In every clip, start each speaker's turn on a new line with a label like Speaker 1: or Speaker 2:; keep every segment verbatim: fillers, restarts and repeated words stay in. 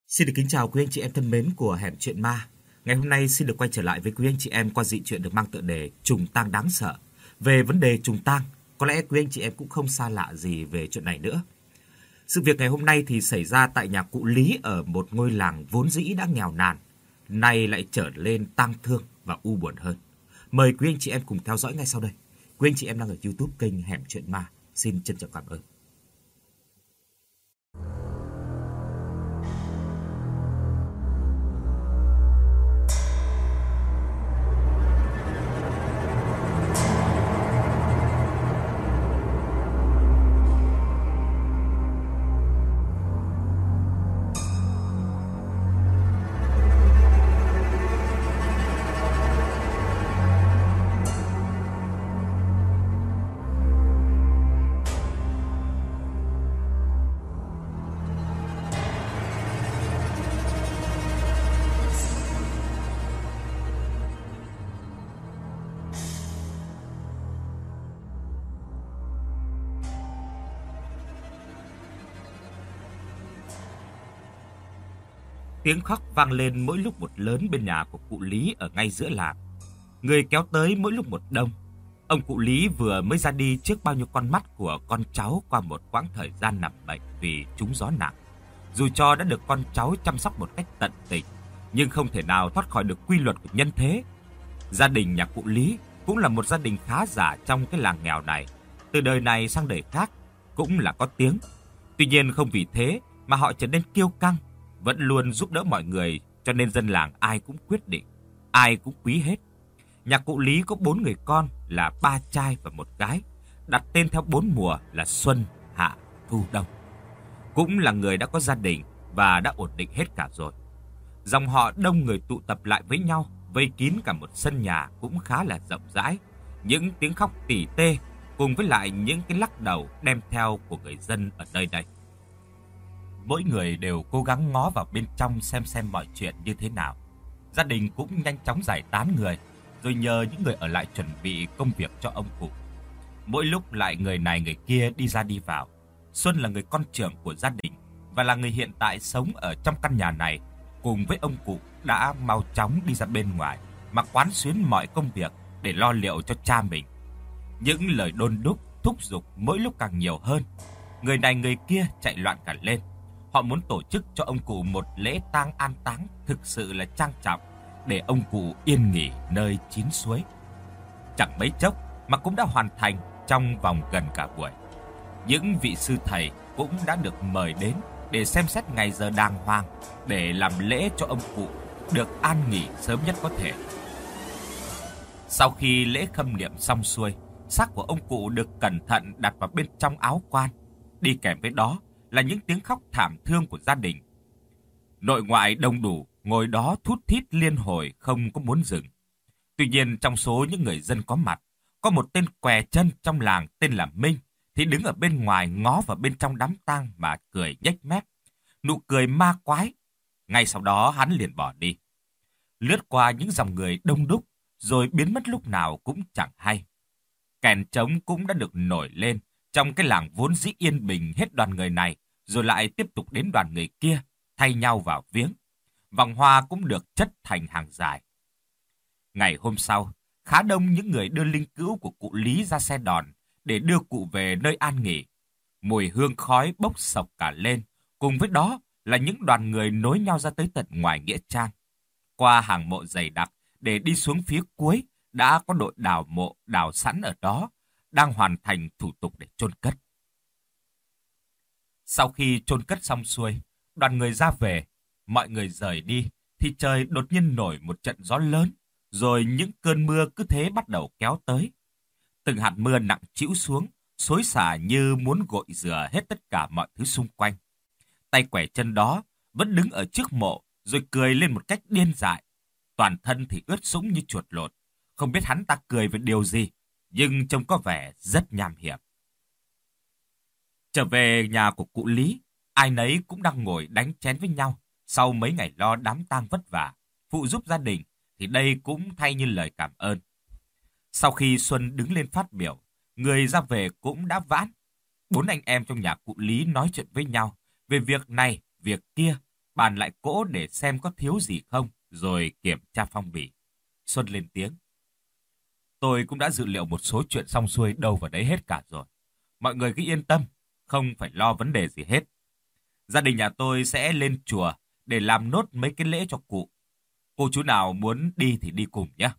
Speaker 1: Xin được kính chào quý anh chị em thân mến của Hẻm Chuyện Ma. Ngày hôm nay xin được quay trở lại với quý anh chị em qua dị truyện được mang tựa đề Trùng tang đáng sợ. Về vấn đề trùng tang, có lẽ quý anh chị em cũng không xa lạ gì về chuyện này nữa. Sự việc ngày hôm nay thì xảy ra tại nhà cụ Lý ở một ngôi làng vốn dĩ đã nghèo nàn, nay lại trở lên tang thương và u buồn hơn. Mời quý anh chị em cùng theo dõi ngay sau đây. Quý anh chị em đang ở YouTube kênh Hẻm Chuyện Ma. Xin trân trọng cảm ơn. Tiếng khóc vang lên mỗi lúc một lớn bên nhà của cụ Lý ở ngay giữa làng. Người kéo tới mỗi lúc một đông. Ông cụ Lý vừa mới ra đi trước bao nhiêu con mắt của con cháu qua một quãng thời gian nằm bệnh vì trúng gió nặng. Dù cho đã được con cháu chăm sóc một cách tận tình, nhưng không thể nào thoát khỏi được quy luật của nhân thế. Gia đình nhà cụ Lý cũng là một gia đình khá giả trong cái làng nghèo này. Từ đời này sang đời khác cũng là có tiếng. Tuy nhiên không vì thế mà họ trở nên kiêu căng, vẫn luôn giúp đỡ mọi người, cho nên dân làng ai cũng quyết định, ai cũng quý hết. Nhà cụ Lý có bốn người con là ba trai và một gái, đặt tên theo bốn mùa là xuân, hạ, thu, đông. Cũng là người đã có gia đình và đã ổn định hết cả rồi. Dòng họ đông người tụ tập lại với nhau, vây kín cả một sân nhà cũng khá là rộng rãi. Những tiếng khóc tỉ tê cùng với lại những cái lắc đầu đem theo của người dân ở nơi đây. Mỗi người đều cố gắng ngó vào bên trong xem xem mọi chuyện như thế nào. Gia đình cũng nhanh chóng giải tán người, rồi nhờ những người ở lại chuẩn bị công việc cho ông cụ. Mỗi lúc lại người này người kia đi ra đi vào. Xuân là người con trưởng của gia đình và là người hiện tại sống ở trong căn nhà này, cùng với ông cụ đã mau chóng đi ra bên ngoài mà quán xuyến mọi công việc để lo liệu cho cha mình. Những lời đôn đúc, thúc giục mỗi lúc càng nhiều hơn. Người này người kia chạy loạn cả lên. Họ muốn tổ chức cho ông cụ một lễ tang an táng thực sự là trang trọng, để ông cụ yên nghỉ nơi chín suối. Chẳng mấy chốc mà cũng đã hoàn thành trong vòng gần cả buổi. Những vị sư thầy cũng đã được mời đến để xem xét ngày giờ đàng hoàng, để làm lễ cho ông cụ được an nghỉ sớm nhất có thể. Sau khi lễ khâm niệm xong xuôi, xác của ông cụ được cẩn thận đặt vào bên trong áo quan. Đi kèm với đó là những tiếng khóc thảm thương của gia đình. Nội ngoại đông đủ, ngồi đó thút thít liên hồi không có muốn dừng. Tuy nhiên trong số những người dân có mặt, có một tên què chân trong làng tên là Minh, thì đứng ở bên ngoài ngó vào bên trong đám tang mà cười nhếch mép. Nụ cười ma quái. Ngay sau đó hắn liền bỏ đi. Lướt qua những dòng người đông đúc, rồi biến mất lúc nào cũng chẳng hay. Kèn trống cũng đã được nổi lên trong cái làng vốn dĩ yên bình hết đoàn người này, rồi lại tiếp tục đến đoàn người kia, thay nhau vào viếng. Vòng hoa cũng được chất thành hàng dài. Ngày hôm sau, khá đông những người đưa linh cữu của cụ Lý ra xe đòn để đưa cụ về nơi an nghỉ. Mùi hương khói bốc sộc cả lên, cùng với đó là những đoàn người nối nhau ra tới tận ngoài nghĩa trang. Qua hàng mộ dày đặc để đi xuống phía cuối, đã có đội đào mộ đào sẵn ở đó, đang hoàn thành thủ tục để chôn cất. Sau khi chôn cất xong xuôi, đoàn người ra về, mọi người rời đi, thì trời đột nhiên nổi một trận gió lớn, rồi những cơn mưa cứ thế bắt đầu kéo tới. Từng hạt mưa nặng trĩu xuống, xối xả như muốn gội rửa hết tất cả mọi thứ xung quanh. Tay quẻ chân đó vẫn đứng ở trước mộ, rồi cười lên một cách điên dại. Toàn thân thì ướt sũng như chuột lột, không biết hắn ta cười về điều gì, nhưng trông có vẻ rất nham hiểm. Trở về nhà của cụ Lý, ai nấy cũng đang ngồi đánh chén với nhau. Sau mấy ngày lo đám tang vất vả, phụ giúp gia đình, thì đây cũng thay như lời cảm ơn. Sau khi Xuân đứng lên phát biểu, người ra về cũng đã vãn. Bốn anh em trong nhà cụ Lý nói chuyện với nhau về việc này, việc kia, bàn lại cỗ để xem có thiếu gì không, rồi kiểm tra phong bì. Xuân lên tiếng. Tôi cũng đã dự liệu một số chuyện xong xuôi đâu vào đấy hết cả rồi. Mọi người cứ yên tâm, không phải lo vấn đề gì hết. Gia đình nhà tôi sẽ lên chùa để làm nốt mấy cái lễ cho cụ. Cô chú nào muốn đi thì đi cùng nhé.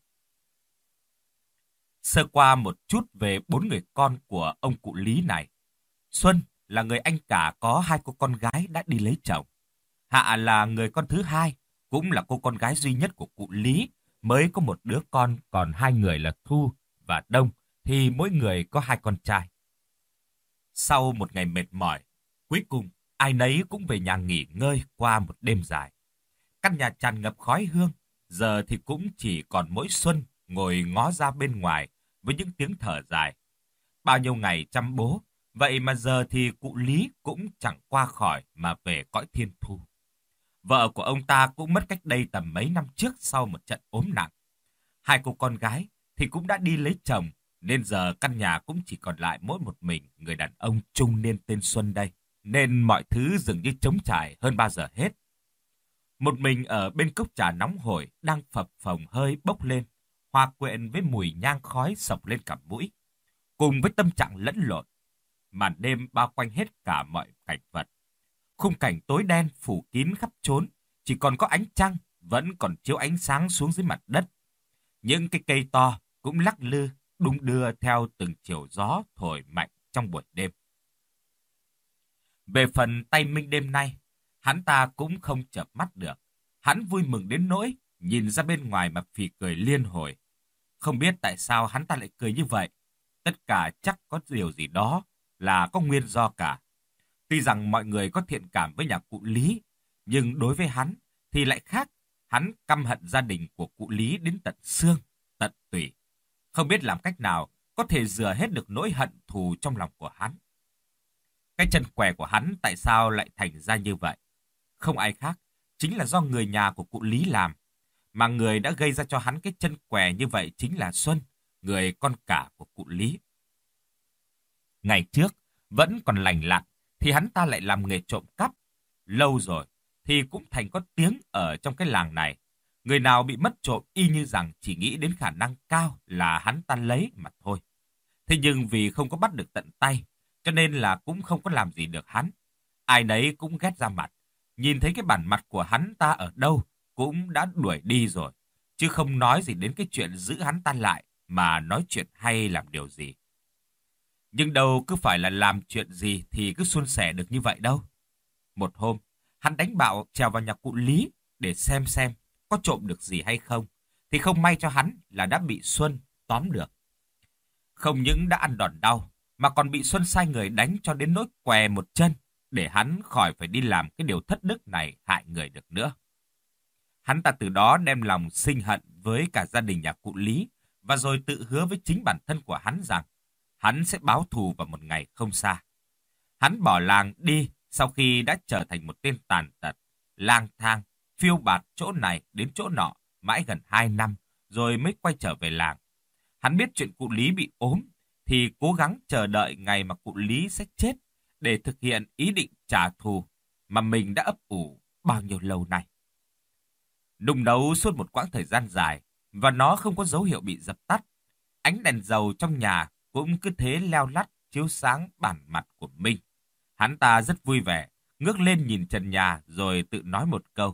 Speaker 1: Sơ qua một chút về bốn người con của ông cụ Lý này. Xuân là người anh cả có hai cô con gái đã đi lấy chồng. Hạ là người con thứ hai, cũng là cô con gái duy nhất của cụ Lý, mới có một đứa con, còn hai người là Thu và Đông, thì mỗi người có hai con trai. Sau một ngày mệt mỏi, cuối cùng ai nấy cũng về nhà nghỉ ngơi qua một đêm dài. Căn nhà tràn ngập khói hương, giờ thì cũng chỉ còn mỗi Xuân ngồi ngó ra bên ngoài với những tiếng thở dài. Bao nhiêu ngày chăm bố, vậy mà giờ thì cụ Lý cũng chẳng qua khỏi mà về cõi thiên thu. Vợ của ông ta cũng mất cách đây tầm mấy năm trước sau một trận ốm nặng. Hai cô con gái thì cũng đã đi lấy chồng, nên giờ căn nhà cũng chỉ còn lại mỗi một mình người đàn ông trung niên tên Xuân đây. Nên mọi thứ dường như trống trải hơn bao giờ hết. Một mình ở bên cốc trà nóng hổi đang phập phồng hơi bốc lên, hòa quyện với mùi nhang khói sộc lên cả mũi. Cùng với tâm trạng lẫn lộn, màn đêm bao quanh hết cả mọi cảnh vật. Khung cảnh tối đen phủ kín khắp trốn, chỉ còn có ánh trăng vẫn còn chiếu ánh sáng xuống dưới mặt đất. Những cái cây to cũng lắc lư, đung đưa theo từng chiều gió thổi mạnh trong buổi đêm. Về phần tay Minh đêm nay, hắn ta cũng không chợp mắt được. Hắn vui mừng đến nỗi nhìn ra bên ngoài mà phì cười liên hồi. Không biết tại sao hắn ta lại cười như vậy. Tất cả chắc có điều gì đó là có nguyên do cả. Tuy rằng mọi người có thiện cảm với nhà cụ Lý, nhưng đối với hắn thì lại khác. Hắn căm hận gia đình của cụ Lý đến tận xương, tận tủy. Không biết làm cách nào có thể rửa hết được nỗi hận thù trong lòng của hắn. Cái chân què của hắn tại sao lại thành ra như vậy? Không ai khác, chính là do người nhà của cụ Lý làm. Mà người đã gây ra cho hắn cái chân què như vậy chính là Xuân, người con cả của cụ Lý. Ngày trước, vẫn còn lành lặn, thì hắn ta lại làm nghề trộm cắp. Lâu rồi, thì cũng thành có tiếng ở trong cái làng này. Người nào bị mất trộm y như rằng chỉ nghĩ đến khả năng cao là hắn ta lấy mà thôi. Thế nhưng vì không có bắt được tận tay, cho nên là cũng không có làm gì được hắn. Ai nấy cũng ghét ra mặt. Nhìn thấy cái bản mặt của hắn ta ở đâu cũng đã đuổi đi rồi. Chứ không nói gì đến cái chuyện giữ hắn ta lại mà nói chuyện hay làm điều gì. Nhưng đâu cứ phải là làm chuyện gì thì cứ suôn sẻ được như vậy đâu. Một hôm, hắn đánh bạo trèo vào nhà cụ Lý để xem xem có trộm được gì hay không. Thì không may cho hắn là đã bị Xuân tóm được. Không những đã ăn đòn đau, mà còn bị Xuân sai người đánh cho đến nỗi què một chân, để hắn khỏi phải đi làm cái điều thất đức này hại người được nữa. Hắn ta từ đó đem lòng sinh hận với cả gia đình nhà cụ Lý, và rồi tự hứa với chính bản thân của hắn rằng hắn sẽ báo thù vào một ngày không xa. Hắn bỏ làng đi sau khi đã trở thành một tên tàn tật, lang thang, phiêu bạt chỗ này đến chỗ nọ, mãi gần hai năm, rồi mới quay trở về làng. Hắn biết chuyện cụ Lý bị ốm, thì cố gắng chờ đợi ngày mà cụ Lý sẽ chết, để thực hiện ý định trả thù mà mình đã ấp ủ bao nhiêu lâu nay. Nung nấu suốt một quãng thời gian dài, và nó không có dấu hiệu bị dập tắt. Ánh đèn dầu trong nhà cũng cứ thế leo lắt chiếu sáng bản mặt của Minh. Hắn ta rất vui vẻ, ngước lên nhìn trần nhà rồi tự nói một câu.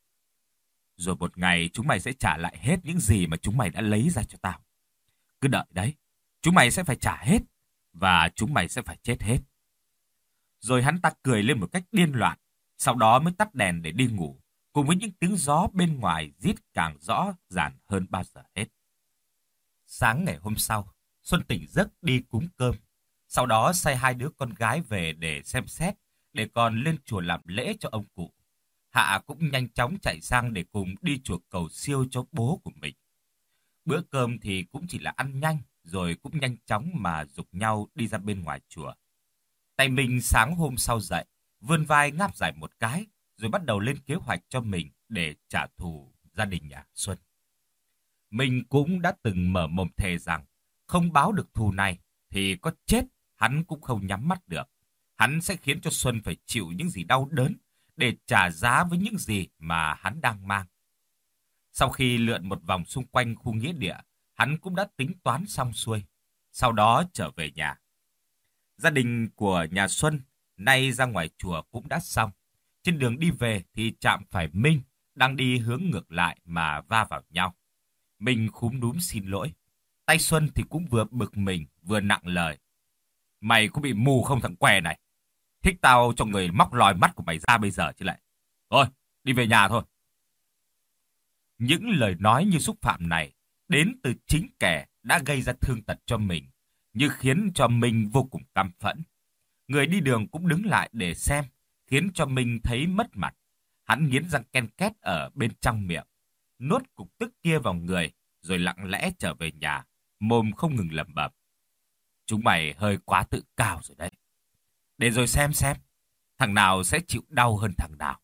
Speaker 1: Rồi một ngày chúng mày sẽ trả lại hết những gì mà chúng mày đã lấy ra cho tao. Cứ đợi đấy, chúng mày sẽ phải trả hết, và chúng mày sẽ phải chết hết. Rồi hắn ta cười lên một cách điên loạn, sau đó mới tắt đèn để đi ngủ, cùng với những tiếng gió bên ngoài rít càng rõ ràng hơn bao giờ hết. Sáng ngày hôm sau, Xuân tỉnh giấc đi cúng cơm, sau đó sai hai đứa con gái về để xem xét, để còn lên chùa làm lễ cho ông cụ. Hạ cũng nhanh chóng chạy sang để cùng đi chùa cầu siêu cho bố của mình. Bữa cơm thì cũng chỉ là ăn nhanh, rồi cũng nhanh chóng mà giục nhau đi ra bên ngoài chùa. Tay mình sáng hôm sau dậy, vươn vai ngáp dài một cái, rồi bắt đầu lên kế hoạch cho mình để trả thù gia đình nhà Xuân. Mình cũng đã từng mở mồm thề rằng không báo được thù này thì có chết hắn cũng không nhắm mắt được. Hắn sẽ khiến cho Xuân phải chịu những gì đau đớn, để trả giá với những gì mà hắn đang mang. Sau khi lượn một vòng xung quanh khu nghĩa địa, hắn cũng đã tính toán xong xuôi, sau đó trở về nhà. Gia đình của nhà Xuân nay ra ngoài chùa cũng đã xong. Trên đường đi về thì chạm phải Minh, đang đi hướng ngược lại mà va vào nhau. Minh khúm núm xin lỗi. Tay Xuân thì cũng vừa bực mình vừa nặng lời. Mày có bị mù không thằng què này? Thích tao cho người móc lòi mắt của mày ra bây giờ chứ lại. Thôi, đi về nhà thôi. Những lời nói như xúc phạm này đến từ chính kẻ đã gây ra thương tật cho mình, như khiến cho Minh vô cùng căm phẫn. Người đi đường cũng đứng lại để xem, khiến cho Minh thấy mất mặt. Hắn nghiến răng ken két ở bên trong miệng, nuốt cục tức kia vào người, rồi lặng lẽ trở về nhà, mồm không ngừng lẩm bẩm. Chúng mày hơi quá tự cao rồi đấy. Để rồi xem xem, thằng nào sẽ chịu đau hơn thằng nào.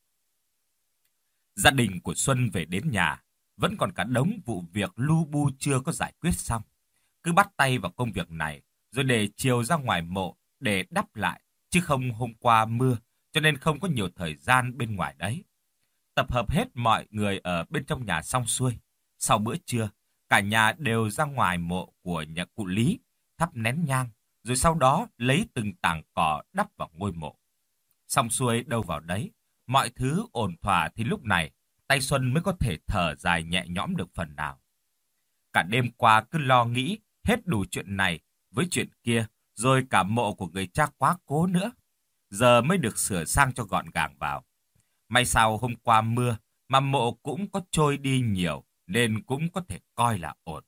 Speaker 1: Gia đình của Xuân về đến nhà, vẫn còn cả đống vụ việc lu bu chưa có giải quyết xong. Cứ bắt tay vào công việc này, rồi để chiều ra ngoài mộ để đắp lại, chứ không hôm qua mưa, cho nên không có nhiều thời gian bên ngoài đấy. Tập hợp hết mọi người ở bên trong nhà xong xuôi. Sau bữa trưa, cả nhà đều ra ngoài mộ của nhà cụ Lý, thắp nén nhang, rồi sau đó lấy từng tảng cỏ đắp vào ngôi mộ. Xong xuôi đâu vào đấy, mọi thứ ổn thỏa thì lúc này, tay Xuân mới có thể thở dài nhẹ nhõm được phần nào. Cả đêm qua cứ lo nghĩ hết đủ chuyện này với chuyện kia, rồi cả mộ của người cha quá cố nữa. Giờ mới được sửa sang cho gọn gàng vào. May sao hôm qua mưa mà mộ cũng có trôi đi nhiều nên cũng có thể coi là ổn.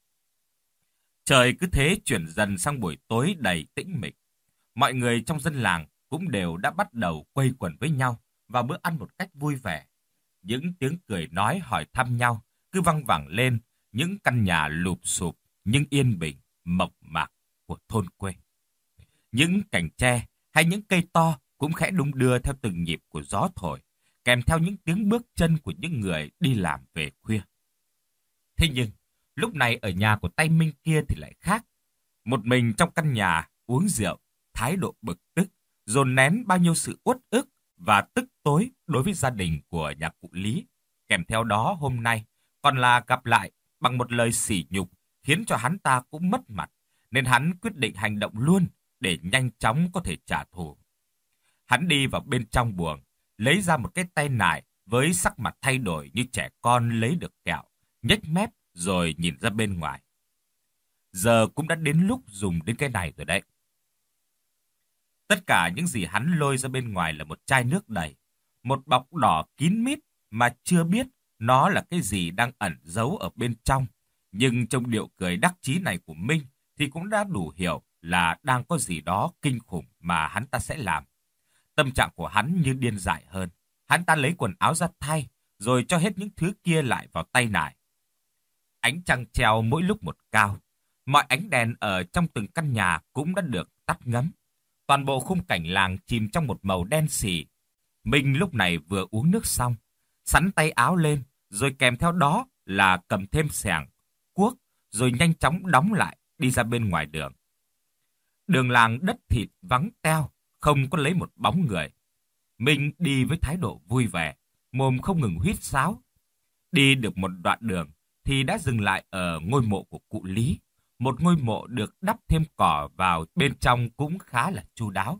Speaker 1: Trời cứ thế chuyển dần sang buổi tối đầy tĩnh mịch. Mọi người trong dân làng cũng đều đã bắt đầu quây quần với nhau vào bữa ăn một cách vui vẻ. Những tiếng cười nói hỏi thăm nhau cứ văng vẳng lên những căn nhà lụp xụp nhưng yên bình, mộc mạc của thôn quê. Những cành tre hay những cây to cũng khẽ đung đưa theo từng nhịp của gió thổi, kèm theo những tiếng bước chân của những người đi làm về khuya. Thế nhưng, lúc này ở nhà của tay Minh kia thì lại khác. Một mình trong căn nhà uống rượu, thái độ bực tức, dồn nén bao nhiêu sự uất ức và tức tối đối với gia đình của nhà cụ Lý. Kèm theo đó hôm nay còn là gặp lại bằng một lời sỉ nhục khiến cho hắn ta cũng mất mặt, nên hắn quyết định hành động luôn để nhanh chóng có thể trả thù. Hắn đi vào bên trong buồng, lấy ra một cái tay nải với sắc mặt thay đổi như trẻ con lấy được kẹo, nhếch mép rồi nhìn ra bên ngoài. Giờ cũng đã đến lúc dùng đến cái này rồi đấy. Tất cả những gì hắn lôi ra bên ngoài là một chai nước đầy, một bọc đỏ kín mít mà chưa biết nó là cái gì đang ẩn giấu ở bên trong. Nhưng trong điệu cười đắc chí này của Minh thì cũng đã đủ hiểu là đang có gì đó kinh khủng mà hắn ta sẽ làm. Tâm trạng của hắn như điên dại hơn. Hắn ta lấy quần áo ra thay, rồi cho hết những thứ kia lại vào tay nải. Ánh trăng treo mỗi lúc một cao. Mọi ánh đèn ở trong từng căn nhà cũng đã được tắt ngấm. Toàn bộ khung cảnh làng chìm trong một màu đen sì. Minh lúc này vừa uống nước xong, sắn tay áo lên, rồi kèm theo đó là cầm thêm xẻng, cuốc, rồi nhanh chóng đóng lại, đi ra bên ngoài đường. Đường làng đất thịt vắng teo, không có lấy một bóng người. Minh đi với thái độ vui vẻ, mồm không ngừng huýt sáo. Đi được một đoạn đường thì đã dừng lại ở ngôi mộ của cụ Lý. Một ngôi mộ được đắp thêm cỏ vào bên trong cũng khá là chu đáo.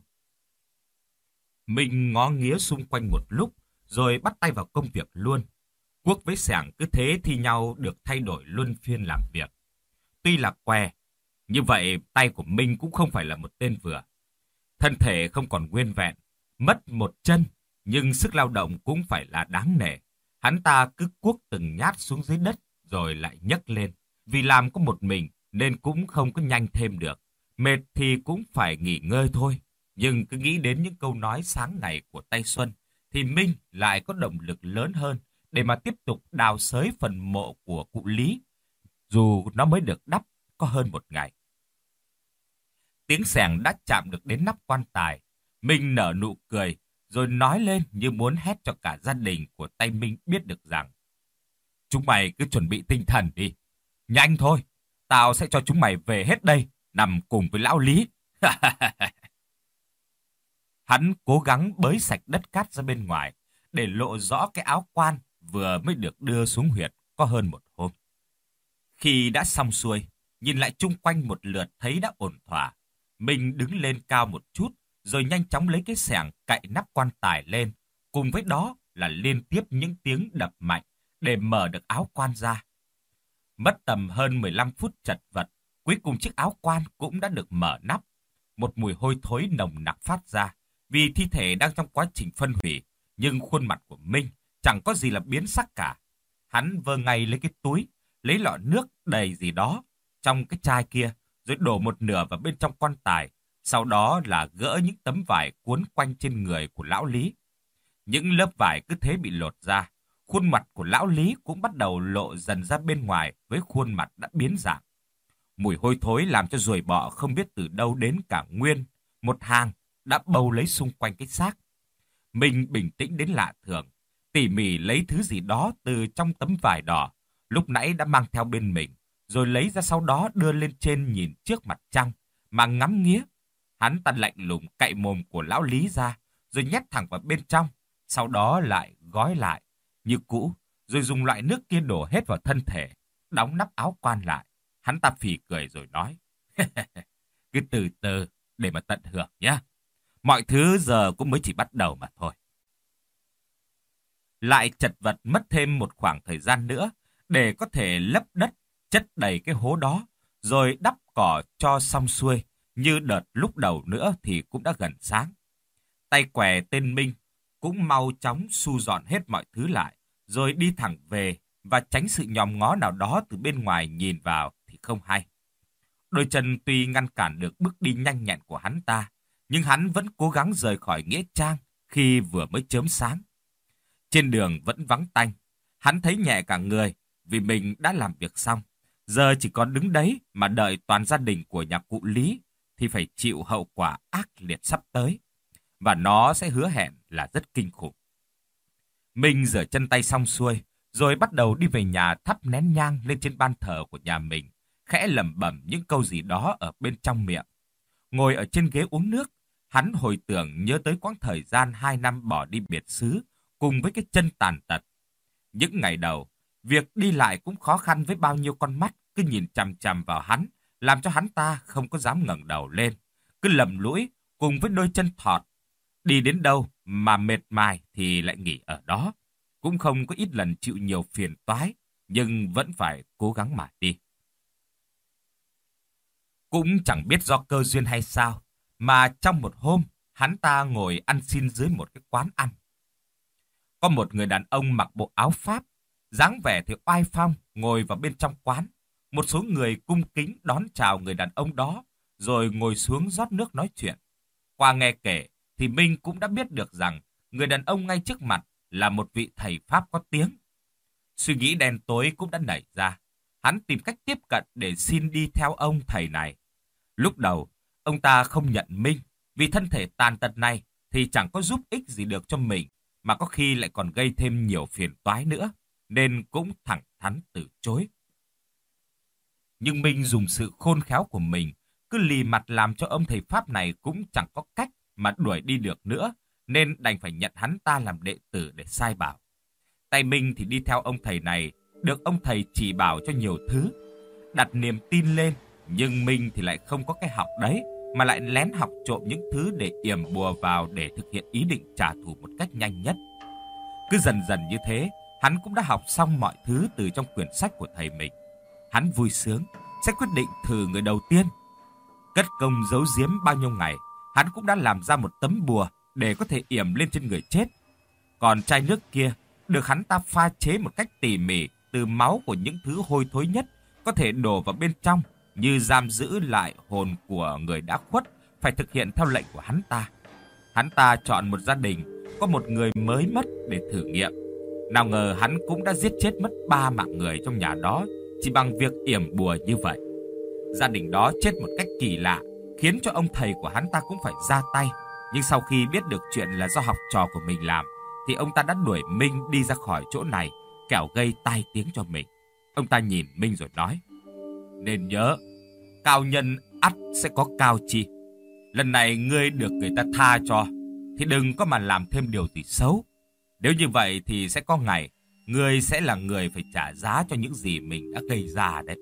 Speaker 1: Minh ngó nghía xung quanh một lúc, rồi bắt tay vào công việc luôn. Cuốc với xẻng cứ thế thi nhau được thay đổi luân phiên làm việc. Tuy là què, như vậy tay của Minh cũng không phải là một tên vừa. Thân thể không còn nguyên vẹn, mất một chân, nhưng sức lao động cũng phải là đáng nể. Hắn ta cứ cuốc từng nhát xuống dưới đất, rồi lại nhấc lên. Vì làm có một mình, nên cũng không có nhanh thêm được. Mệt thì cũng phải nghỉ ngơi thôi. Nhưng cứ nghĩ đến những câu nói sáng ngày của tay Xuân, thì Minh lại có động lực lớn hơn để mà tiếp tục đào xới phần mộ của cụ Lý, dù nó mới được đắp có hơn một ngày. Tiếng xẻng đã chạm được đến nắp quan tài. Minh nở nụ cười, rồi nói lên như muốn hét cho cả gia đình của tay Minh biết được rằng: chúng mày cứ chuẩn bị tinh thần đi. Nhanh thôi, tao sẽ cho chúng mày về hết đây, nằm cùng với lão Lý. Hắn cố gắng bới sạch đất cát ra bên ngoài để lộ rõ cái áo quan vừa mới được đưa xuống huyệt có hơn một hôm. Khi đã xong xuôi, nhìn lại chung quanh một lượt thấy đã ổn thỏa, mình đứng lên cao một chút rồi nhanh chóng lấy cái xẻng cạy nắp quan tài lên, cùng với đó là liên tiếp những tiếng đập mạnh để mở được áo quan ra. Mất tầm hơn mười lăm phút chật vật, cuối cùng chiếc áo quan cũng đã được mở nắp. Một mùi hôi thối nồng nặc phát ra, vì thi thể đang trong quá trình phân hủy, nhưng khuôn mặt của Minh chẳng có gì là biến sắc cả. Hắn vơ ngay lấy cái túi, lấy lọ nước đầy gì đó trong cái chai kia, rồi đổ một nửa vào bên trong quan tài, sau đó là gỡ những tấm vải cuốn quanh trên người của lão Lý. Những lớp vải cứ thế bị lột ra, khuôn mặt của lão Lý cũng bắt đầu lộ dần ra bên ngoài với khuôn mặt đã biến dạng. Mùi hôi thối làm cho ruồi bọ không biết từ đâu đến cả nguyên, một hàng đã bâu lấy xung quanh cái xác. Mình bình tĩnh đến lạ thường, tỉ mỉ lấy thứ gì đó từ trong tấm vải đỏ, lúc nãy đã mang theo bên mình, rồi lấy ra sau đó đưa lên trên nhìn trước mặt trăng, mà ngắm nghía. Hắn ta lạnh lùng cạy mồm của lão Lý ra, rồi nhét thẳng vào bên trong, sau đó lại gói lại như cũ, rồi dùng loại nước kia đổ hết vào thân thể, đóng nắp áo quan lại. Hắn ta phì cười rồi nói, cứ từ từ để mà tận hưởng nhé. Mọi thứ giờ cũng mới chỉ bắt đầu mà thôi. Lại chật vật mất thêm một khoảng thời gian nữa để có thể lấp đất, chất đầy cái hố đó, rồi đắp cỏ cho xong xuôi. Như đợt lúc đầu nữa thì cũng đã gần sáng. Tay què tên Minh cũng mau chóng su dọn hết mọi thứ lại, rồi đi thẳng về và tránh sự nhòm ngó nào đó từ bên ngoài nhìn vào thì không hay. Đôi chân tuy ngăn cản được bước đi nhanh nhẹn của hắn ta, nhưng hắn vẫn cố gắng rời khỏi nghĩa trang khi vừa mới chớm sáng. Trên đường vẫn vắng tanh, hắn thấy nhẹ cả người vì mình đã làm việc xong. Giờ chỉ còn đứng đấy mà đợi toàn gia đình của nhà cụ Lý thì phải chịu hậu quả ác liệt sắp tới. Và nó sẽ hứa hẹn là rất kinh khủng. Mình rửa chân tay xong xuôi, rồi bắt đầu đi về nhà thắp nén nhang lên trên ban thờ của nhà mình, khẽ lẩm bẩm những câu gì đó ở bên trong miệng. Ngồi ở trên ghế uống nước, hắn hồi tưởng nhớ tới quãng thời gian hai năm bỏ đi biệt xứ, cùng với cái chân tàn tật. Những ngày đầu, việc đi lại cũng khó khăn với bao nhiêu con mắt cứ nhìn chằm chằm vào hắn, làm cho hắn ta không có dám ngẩng đầu lên, cứ lầm lũi cùng với đôi chân thọt. Đi đến đâu mà mệt mài thì lại nghỉ ở đó. Cũng không có ít lần chịu nhiều phiền toái, nhưng vẫn phải cố gắng mà đi. Cũng chẳng biết do cơ duyên hay sao, mà trong một hôm, hắn ta ngồi ăn xin dưới một cái quán ăn. Có một người đàn ông mặc bộ áo Pháp, dáng vẻ thì oai phong, ngồi vào bên trong quán. Một số người cung kính đón chào người đàn ông đó, rồi ngồi xuống rót nước nói chuyện. Qua nghe kể, thì Minh cũng đã biết được rằng người đàn ông ngay trước mặt là một vị thầy Pháp có tiếng. Suy nghĩ đen tối cũng đã nảy ra. Hắn tìm cách tiếp cận để xin đi theo ông thầy này. Lúc đầu, ông ta không nhận Minh, vì thân thể tàn tật này thì chẳng có giúp ích gì được cho mình, mà có khi lại còn gây thêm nhiều phiền toái nữa, nên cũng thẳng thắn từ chối. Nhưng Minh dùng sự khôn khéo của mình, cứ lì mặt làm cho ông thầy Pháp này cũng chẳng có cách mà đuổi đi được nữa, nên đành phải nhận hắn ta làm đệ tử để sai bảo. Tay Minh thì đi theo ông thầy này, được ông thầy chỉ bảo cho nhiều thứ, đặt niềm tin lên, nhưng Minh thì lại không có cái học đấy, mà lại lén học trộm những thứ để yểm bùa vào để thực hiện ý định trả thù một cách nhanh nhất. Cứ dần dần như thế, hắn cũng đã học xong mọi thứ từ trong quyển sách của thầy mình. Hắn vui sướng, sẽ quyết định thử người đầu tiên. Cất công giấu giếm bao nhiêu ngày, hắn cũng đã làm ra một tấm bùa để có thể yểm lên trên người chết. Còn chai nước kia được hắn ta pha chế một cách tỉ mỉ từ máu của những thứ hôi thối nhất có thể đổ vào bên trong, như giam giữ lại hồn của người đã khuất, phải thực hiện theo lệnh của hắn ta. Hắn ta chọn một gia đình có một người mới mất để thử nghiệm. Nào ngờ hắn cũng đã giết chết mất ba mạng người trong nhà đó chỉ bằng việc yểm bùa như vậy. Gia đình đó chết một cách kỳ lạ, khiến cho ông thầy của hắn ta cũng phải ra tay. Nhưng sau khi biết được chuyện là do học trò của mình làm, thì ông ta đã đuổi Minh đi ra khỏi chỗ này, kẻo gây tai tiếng cho mình. Ông ta nhìn Minh rồi nói, nên nhớ, cao nhân ắt sẽ có cao chi. Lần này ngươi được người ta tha cho, thì đừng có mà làm thêm điều gì xấu. Nếu như vậy thì sẽ có ngày người sẽ là người phải trả giá cho những gì mình đã gây ra đấy.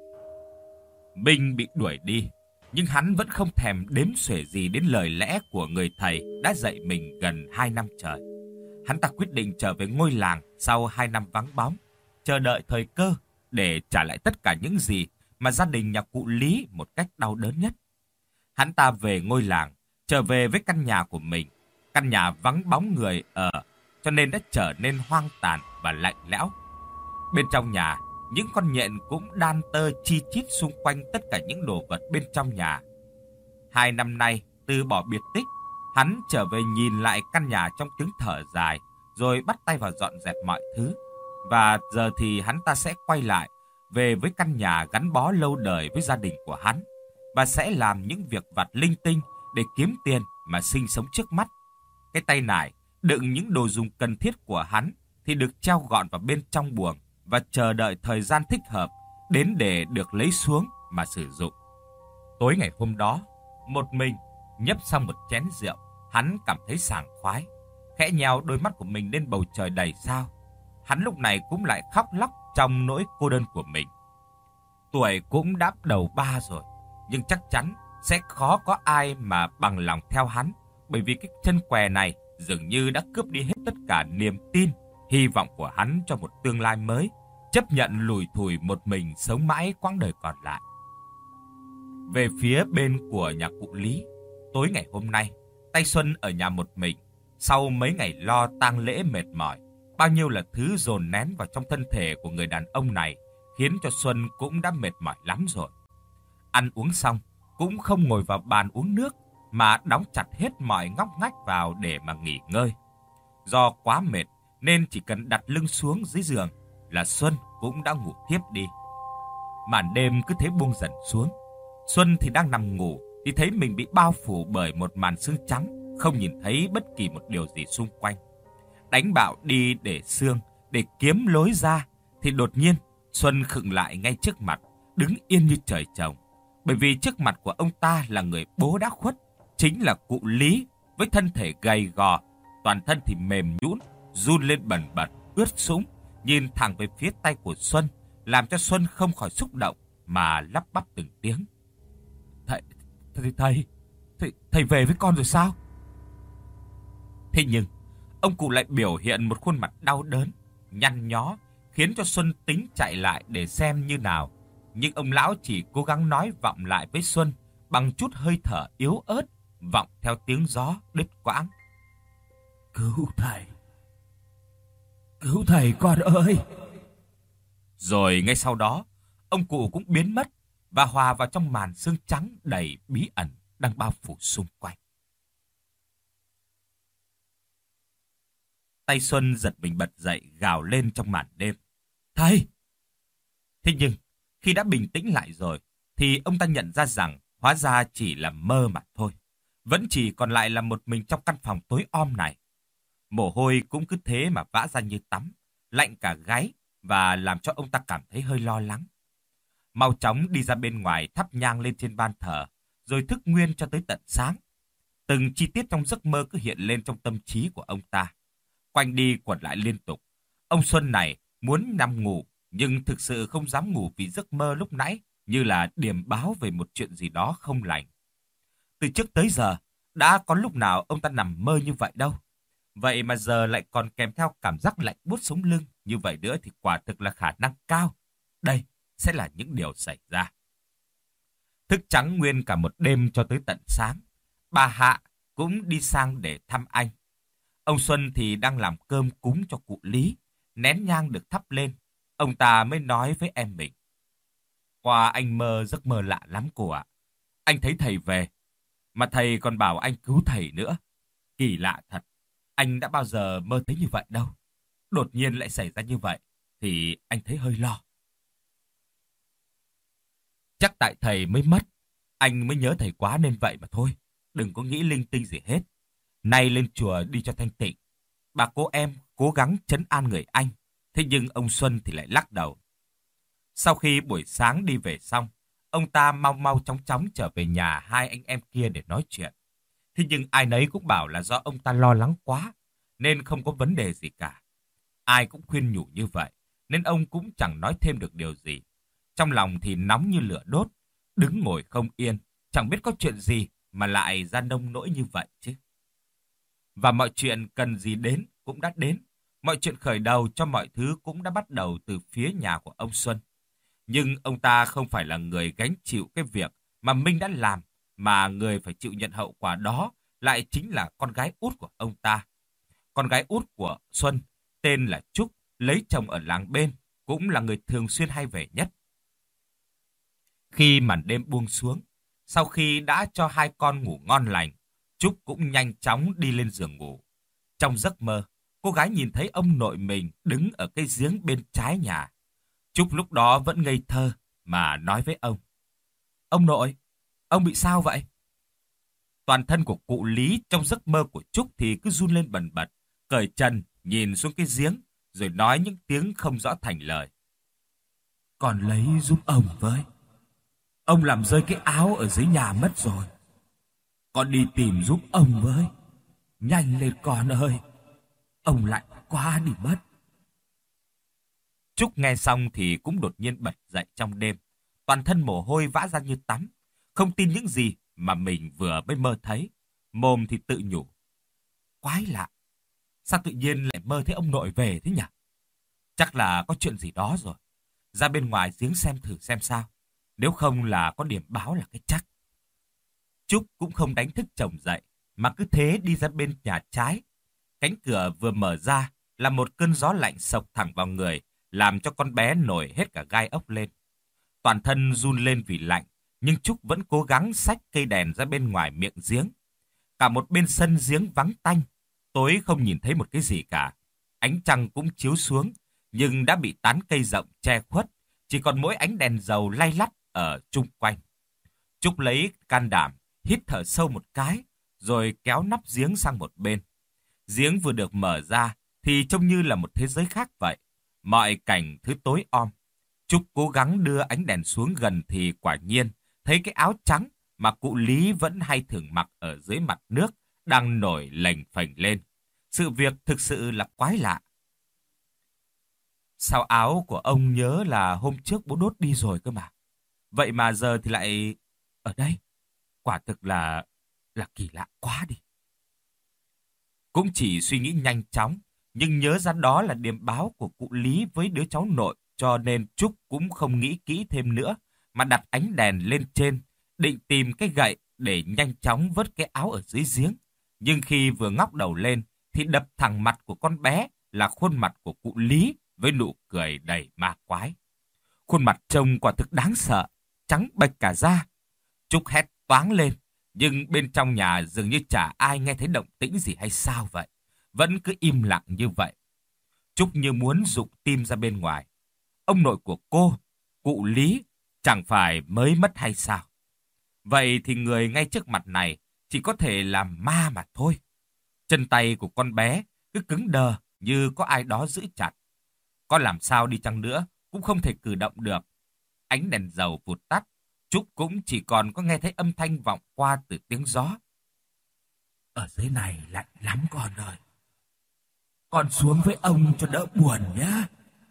Speaker 1: Minh bị đuổi đi, nhưng hắn vẫn không thèm đếm xuể gì đến lời lẽ của người thầy đã dạy mình gần hai năm trời. Hắn ta quyết định trở về ngôi làng sau hai năm vắng bóng, chờ đợi thời cơ để trả lại tất cả những gì mà gia đình nhà cụ Lý một cách đau đớn nhất. Hắn ta về ngôi làng, trở về với căn nhà của mình. Căn nhà vắng bóng người ở, cho nên đã trở nên hoang tàn và lạnh lẽo. Bên trong nhà, những con nhện cũng đan tơ chi chít xung quanh tất cả những đồ vật bên trong nhà. Hai năm nay, từ bỏ biệt tích, hắn trở về nhìn lại căn nhà trong tiếng thở dài, rồi bắt tay vào dọn dẹp mọi thứ. Và giờ thì hắn ta sẽ quay lại, về với căn nhà gắn bó lâu đời với gia đình của hắn, và sẽ làm những việc vặt linh tinh để kiếm tiền mà sinh sống trước mắt. Cái tay nải đựng những đồ dùng cần thiết của hắn thì được treo gọn vào bên trong buồng và chờ đợi thời gian thích hợp đến để được lấy xuống mà sử dụng. Tối ngày hôm đó, một mình nhấp xong một chén rượu, hắn cảm thấy sảng khoái, khẽ nheo đôi mắt của mình lên bầu trời đầy sao. Hắn lúc này cũng lại khóc lóc trong nỗi cô đơn của mình. Tuổi cũng đã đầu ba rồi, nhưng chắc chắn sẽ khó có ai mà bằng lòng theo hắn, bởi vì cái chân què này dường như đã cướp đi hết tất cả niềm tin, hy vọng của hắn cho một tương lai mới, chấp nhận lủi thủi một mình sống mãi quãng đời còn lại. Về phía bên của nhà cụ Lý, tối ngày hôm nay, Tay Xuân ở nhà một mình. Sau mấy ngày lo tang lễ mệt mỏi, bao nhiêu là thứ dồn nén vào trong thân thể của người đàn ông này khiến cho Xuân cũng đã mệt mỏi lắm rồi. Ăn uống xong, cũng không ngồi vào bàn uống nước, mà đóng chặt hết mọi ngóc ngách vào để mà nghỉ ngơi. Do quá mệt nên chỉ cần đặt lưng xuống dưới giường là Xuân cũng đã ngủ thiếp đi. Màn đêm cứ thế buông dần xuống. Xuân thì đang nằm ngủ thì thấy mình bị bao phủ bởi một màn sương trắng, không nhìn thấy bất kỳ một điều gì xung quanh. Đánh bạo đi để sương, để kiếm lối ra, thì đột nhiên Xuân khựng lại ngay trước mặt, đứng yên như trời trồng. Bởi vì trước mặt của ông ta là người bố đã khuất, chính là cụ Lý, với thân thể gầy gò, toàn thân thì mềm nhũn, run lên bần bật, ướt sũng, nhìn thẳng về phía tay của Xuân, làm cho Xuân không khỏi xúc động mà lắp bắp từng tiếng. Thầy, thầy, thầy, thầy, thầy về với con rồi sao? Thế nhưng, ông cụ lại biểu hiện một khuôn mặt đau đớn, nhăn nhó, khiến cho Xuân tính chạy lại để xem như nào. Nhưng ông lão chỉ cố gắng nói vọng lại với Xuân bằng chút hơi thở yếu ớt, vọng theo tiếng gió đứt quãng. Cứu thầy! Cứu thầy con ơi! Rồi ngay sau đó, ông cụ cũng biến mất và hòa vào trong màn sương trắng đầy bí ẩn đang bao phủ xung quanh. Tay Xuân giật mình bật dậy, gào lên trong màn đêm. Thầy! Thế nhưng, khi đã bình tĩnh lại rồi, thì ông ta nhận ra rằng hóa ra chỉ là mơ mà thôi. Vẫn chỉ còn lại là một mình trong căn phòng tối om này. Mồ hôi cũng cứ thế mà vã ra như tắm, lạnh cả gáy và làm cho ông ta cảm thấy hơi lo lắng. Mau chóng đi ra bên ngoài thắp nhang lên trên ban thờ, rồi thức nguyên cho tới tận sáng. Từng chi tiết trong giấc mơ cứ hiện lên trong tâm trí của ông ta. Quanh đi quẩn lại liên tục. Ông Xuân này muốn nằm ngủ, nhưng thực sự không dám ngủ vì giấc mơ lúc nãy như là điềm báo về một chuyện gì đó không lành. Từ trước tới giờ, đã có lúc nào ông ta nằm mơ như vậy đâu. Vậy mà giờ lại còn kèm theo cảm giác lạnh buốt sống lưng như vậy nữa thì quả thực là khả năng cao đây sẽ là những điều xảy ra. Thức trắng nguyên cả một đêm cho tới tận sáng, bà Hạ cũng đi sang để thăm anh. Ông Xuân thì đang làm cơm cúng cho cụ Lý, nén nhang được thắp lên. Ông ta mới nói với em mình. Qua anh mơ giấc mơ lạ lắm cô ạ. Anh thấy thầy về, mà thầy còn bảo anh cứu thầy nữa. Kỳ lạ thật, anh đã bao giờ mơ thấy như vậy đâu. Đột nhiên lại xảy ra như vậy, thì anh thấy hơi lo. Chắc tại thầy mới mất, anh mới nhớ thầy quá nên vậy mà thôi. Đừng có nghĩ linh tinh gì hết. Nay lên chùa đi cho thanh tịnh. Bà cô em cố gắng trấn an người anh. Thế nhưng ông Xuân thì lại lắc đầu. Sau khi buổi sáng đi về xong, ông ta mau mau chóng chóng trở về nhà hai anh em kia để nói chuyện. Thế nhưng ai nấy cũng bảo là do ông ta lo lắng quá, nên không có vấn đề gì cả. Ai cũng khuyên nhủ như vậy, nên ông cũng chẳng nói thêm được điều gì. Trong lòng thì nóng như lửa đốt, đứng ngồi không yên, chẳng biết có chuyện gì mà lại ra nông nỗi như vậy chứ. Và mọi chuyện cần gì đến cũng đã đến. Mọi chuyện khởi đầu cho mọi thứ cũng đã bắt đầu từ phía nhà của ông Xuân. Nhưng ông ta không phải là người gánh chịu cái việc mà Minh đã làm, mà người phải chịu nhận hậu quả đó lại chính là con gái út của ông ta. Con gái út của Xuân, tên là Trúc, lấy chồng ở làng bên, cũng là người thường xuyên hay về nhất. Khi màn đêm buông xuống, sau khi đã cho hai con ngủ ngon lành, Trúc cũng nhanh chóng đi lên giường ngủ. Trong giấc mơ, cô gái nhìn thấy ông nội mình đứng ở cái giếng bên trái nhà. Trúc lúc đó vẫn ngây thơ mà nói với ông: "Ông nội, ông bị sao vậy?" Toàn thân của cụ Lý trong giấc mơ của Trúc thì cứ run lên bần bật, cởi trần nhìn xuống cái giếng, rồi nói những tiếng không rõ thành lời. "Con lấy giúp ông với. Ông làm rơi cái áo ở dưới nhà mất rồi. Con đi tìm giúp ông với. Nhanh lên con ơi. Ông lạnh quá đi mất." Trúc nghe xong thì cũng đột nhiên bật dậy trong đêm. Toàn thân mồ hôi vã ra như tắm. Không tin những gì mà mình vừa mới mơ thấy. Mồm thì tự nhủ: "Quái lạ. Sao tự nhiên lại mơ thấy ông nội về thế nhỉ? Chắc là có chuyện gì đó rồi. Ra bên ngoài giếng xem thử xem sao. Nếu không là có điểm báo là cái chắc." Trúc cũng không đánh thức chồng dậy, mà cứ thế đi ra bên nhà trái. Cánh cửa vừa mở ra là một cơn gió lạnh sộc thẳng vào người, làm cho con bé nổi hết cả gai ốc lên. Toàn thân run lên vì lạnh, nhưng Trúc vẫn cố gắng xách cây đèn ra bên ngoài miệng giếng. Cả một bên sân giếng vắng tanh, tối không nhìn thấy một cái gì cả. Ánh trăng cũng chiếu xuống, nhưng đã bị tán cây rộng che khuất, chỉ còn mỗi ánh đèn dầu lay lắt ở chung quanh. Trúc lấy can đảm, hít thở sâu một cái, rồi kéo nắp giếng sang một bên. Giếng vừa được mở ra thì trông như là một thế giới khác vậy. Mọi cảnh thứ tối om. Trúc cố gắng đưa ánh đèn xuống gần thì quả nhiên thấy cái áo trắng mà cụ Lý vẫn hay thường mặc ở dưới mặt nước đang nổi lềnh phềnh lên. Sự việc thực sự là quái lạ. Sao áo của ông nhớ là hôm trước bố đốt đi rồi cơ mà. Vậy mà giờ thì lại ở đây. Quả thực là là kỳ lạ quá đi. Cũng chỉ suy nghĩ nhanh chóng, nhưng nhớ ra đó là điềm báo của cụ Lý với đứa cháu nội, cho nên Trúc cũng không nghĩ kỹ thêm nữa, mà đặt ánh đèn lên trên, định tìm cái gậy để nhanh chóng vớt cái áo ở dưới giếng. Nhưng khi vừa ngóc đầu lên, thì đập thẳng mặt của con bé là khuôn mặt của cụ Lý với nụ cười đầy ma quái. Khuôn mặt trông quả thực đáng sợ, trắng bệch cả da. Trúc hét toáng lên, nhưng bên trong nhà dường như chả ai nghe thấy động tĩnh gì hay sao vậy. Vẫn cứ im lặng như vậy. Trúc như muốn rụng tim ra bên ngoài. Ông nội của cô, cụ Lý, chẳng phải mới mất hay sao? Vậy thì người ngay trước mặt này chỉ có thể là ma mà thôi. Chân tay của con bé cứ cứng đờ như có ai đó giữ chặt. Có làm sao đi chăng nữa cũng không thể cử động được. Ánh đèn dầu vụt tắt, Trúc cũng chỉ còn có nghe thấy âm thanh vọng qua từ tiếng gió. "Ở dưới này lạnh lắm con ơi. Con xuống với ông cho đỡ buồn nhá."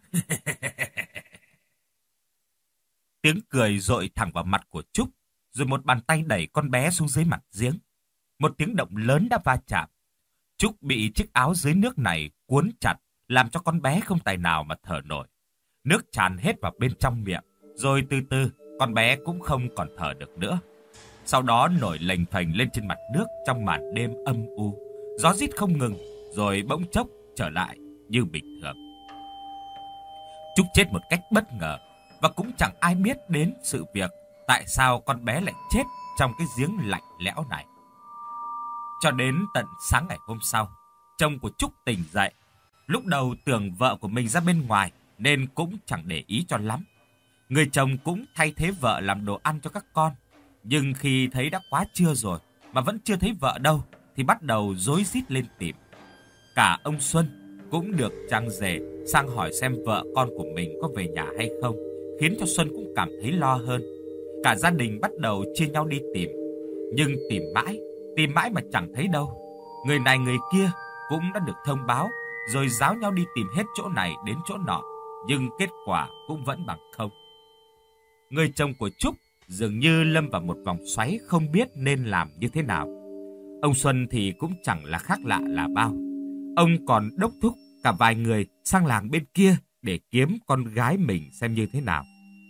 Speaker 1: Tiếng cười dội thẳng vào mặt của Trúc, rồi một bàn tay đẩy con bé xuống dưới mặt giếng. Một tiếng động lớn đã va chạm. Trúc bị chiếc áo dưới nước này cuốn chặt, làm cho con bé không tài nào mà thở nổi. Nước tràn hết vào bên trong miệng, rồi từ từ con bé cũng không còn thở được nữa. Sau đó nổi lềnh phềnh lên trên mặt nước trong màn đêm âm u. Gió rít không ngừng, rồi bỗng chốc trở lại như bình thường. Trúc chết một cách bất ngờ, và cũng chẳng ai biết đến sự việc tại sao con bé lại chết trong cái giếng lạnh lẽo này. Cho đến tận sáng ngày hôm sau, chồng của Trúc tỉnh dậy. Lúc đầu tưởng vợ của mình ra bên ngoài nên cũng chẳng để ý cho lắm. Người chồng cũng thay thế vợ làm đồ ăn cho các con. Nhưng khi thấy đã quá trưa rồi mà vẫn chưa thấy vợ đâu thì bắt đầu rối rít lên tìm. Cả ông Xuân cũng được trang rể sang hỏi xem vợ con của mình có về nhà hay không, khiến cho Xuân cũng cảm thấy lo hơn. Cả gia đình bắt đầu chia nhau đi tìm, nhưng tìm mãi Tìm mãi mà chẳng thấy đâu. Người này người kia cũng đã được thông báo, rồi giáo nhau đi tìm hết chỗ này đến chỗ nọ, nhưng kết quả cũng vẫn bằng không. Người chồng của Trúc dường như lâm vào một vòng xoáy không biết nên làm như thế nào. Ông Xuân thì cũng chẳng là khác lạ là bao. Ông còn đốc thúc cả vài người sang làng bên kia để kiếm con gái mình xem như thế nào.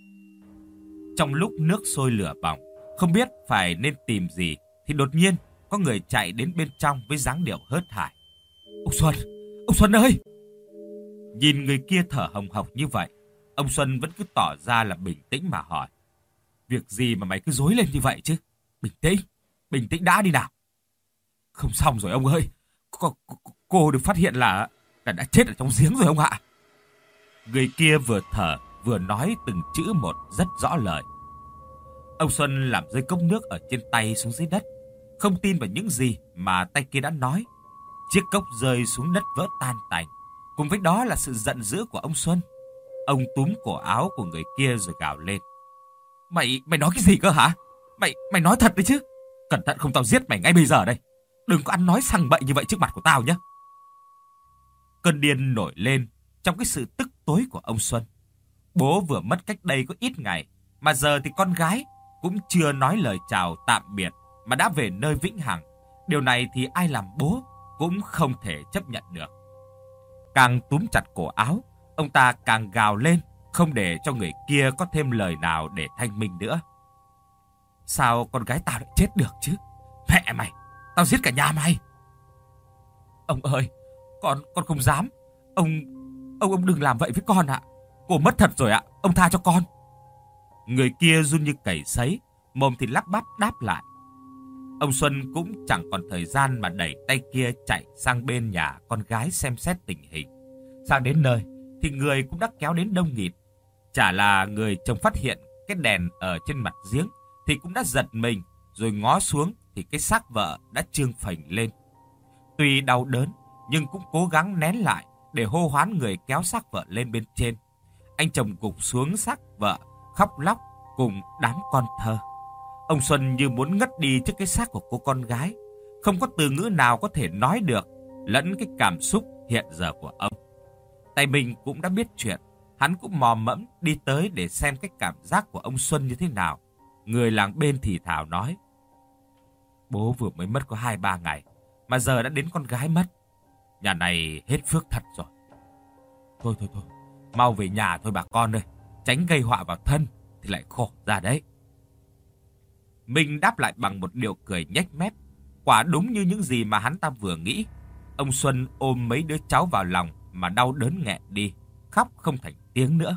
Speaker 1: Trong lúc nước sôi lửa bỏng, không biết phải nên tìm gì, thì đột nhiên có người chạy đến bên trong với dáng điệu hớt hải. Ông Xuân! Ông Xuân ơi! Nhìn người kia thở hồng hộc như vậy, ông Xuân vẫn cứ tỏ ra là bình tĩnh mà hỏi. Việc gì mà mày cứ rối lên như vậy chứ? Bình tĩnh, bình tĩnh đã đi nào. Không xong rồi ông ơi, cô, cô, cô được phát hiện là, là đã chết ở trong giếng rồi ông ạ. Người kia vừa thở vừa nói từng chữ một rất rõ lời. Ông Xuân làm rơi cốc nước ở trên tay xuống dưới đất, không tin vào những gì mà tay kia đã nói. Chiếc cốc rơi xuống đất vỡ tan tành, cùng với đó là sự giận dữ của ông Xuân. Ông túm cổ áo của người kia rồi gào lên. Mày, mày nói cái gì cơ hả? Mày, mày nói thật đấy chứ? Cẩn thận không tao giết mày ngay bây giờ đây. Đừng có ăn nói sằng bậy như vậy trước mặt của tao nhé. Cơn điên nổi lên trong cái sự tức tối của ông Xuân. Bố vừa mất cách đây có ít ngày, mà giờ thì con gái cũng chưa nói lời chào tạm biệt mà đã về nơi vĩnh hằng. Điều này thì ai làm bố cũng không thể chấp nhận được. Càng túm chặt cổ áo, ông ta càng gào lên, không để cho người kia có thêm lời nào để thanh minh nữa. Sao con gái tao lại chết được chứ? Mẹ mày, tao giết cả nhà mày. Ông ơi, con con không dám. Ông ông ông đừng làm vậy với con ạ. Cô mất thật rồi ạ, ông tha cho con. Người kia run như cầy sấy, mồm thì lắp bắp đáp lại. Ông Xuân cũng chẳng còn thời gian mà đẩy tay kia chạy sang bên nhà con gái xem xét tình hình. Sang đến nơi thì người cũng đã kéo đến đông nghịt. Chả là người chồng phát hiện cái đèn ở trên mặt giếng thì cũng đã giật mình, rồi ngó xuống thì cái xác vợ đã trương phình lên. Tuy đau đớn nhưng cũng cố gắng nén lại để hô hoán người kéo xác vợ lên bên trên. Anh chồng gục xuống xác vợ, khóc lóc cùng đám con thơ. Ông Xuân như muốn ngất đi trước cái xác của cô con gái, không có từ ngữ nào có thể nói được lẫn cái cảm xúc hiện giờ của ông. Tay mình cũng đã biết chuyện, hắn cũng mò mẫm đi tới để xem cái cảm giác của ông Xuân như thế nào. Người làng bên thì thào nói. Bố vừa mới mất có hai ba ngày, mà giờ đã đến con gái mất. Nhà này hết phước thật rồi. Thôi thôi thôi, mau về nhà thôi bà con ơi, tránh gây họa vào thân thì lại khổ ra đấy. Mình đáp lại bằng một điệu cười nhếch mép. Quả đúng như những gì mà hắn ta vừa nghĩ. Ông Xuân ôm mấy đứa cháu vào lòng mà đau đớn nghẹn đi, khóc không thành tiếng nữa.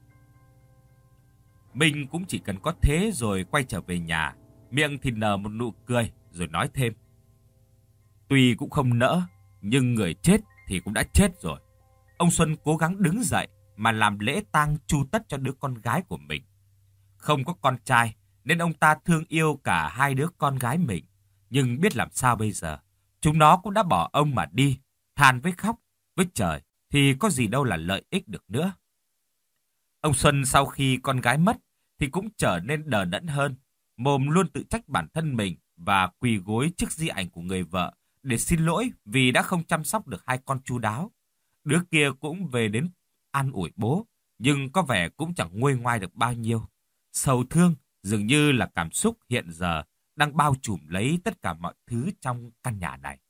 Speaker 1: Mình cũng chỉ cần có thế rồi quay trở về nhà, miệng thì nở một nụ cười rồi nói thêm. Tuy cũng không nỡ, nhưng người chết thì cũng đã chết rồi. Ông Xuân cố gắng đứng dậy mà làm lễ tang chu tất cho đứa con gái của mình. Không có con trai nên ông ta thương yêu cả hai đứa con gái mình. Nhưng biết làm sao bây giờ, chúng nó cũng đã bỏ ông mà đi, than với khóc, với trời thì có gì đâu là lợi ích được nữa. Ông Xuân sau khi con gái mất thì cũng trở nên đờ đẫn hơn, mồm luôn tự trách bản thân mình và quỳ gối trước di ảnh của người vợ để xin lỗi vì đã không chăm sóc được hai con chu đáo. Đứa kia cũng về đến an ủi bố, nhưng có vẻ cũng chẳng nguôi ngoai được bao nhiêu. Sầu thương dường như là cảm xúc hiện giờ đang bao trùm lấy tất cả mọi thứ trong căn nhà này.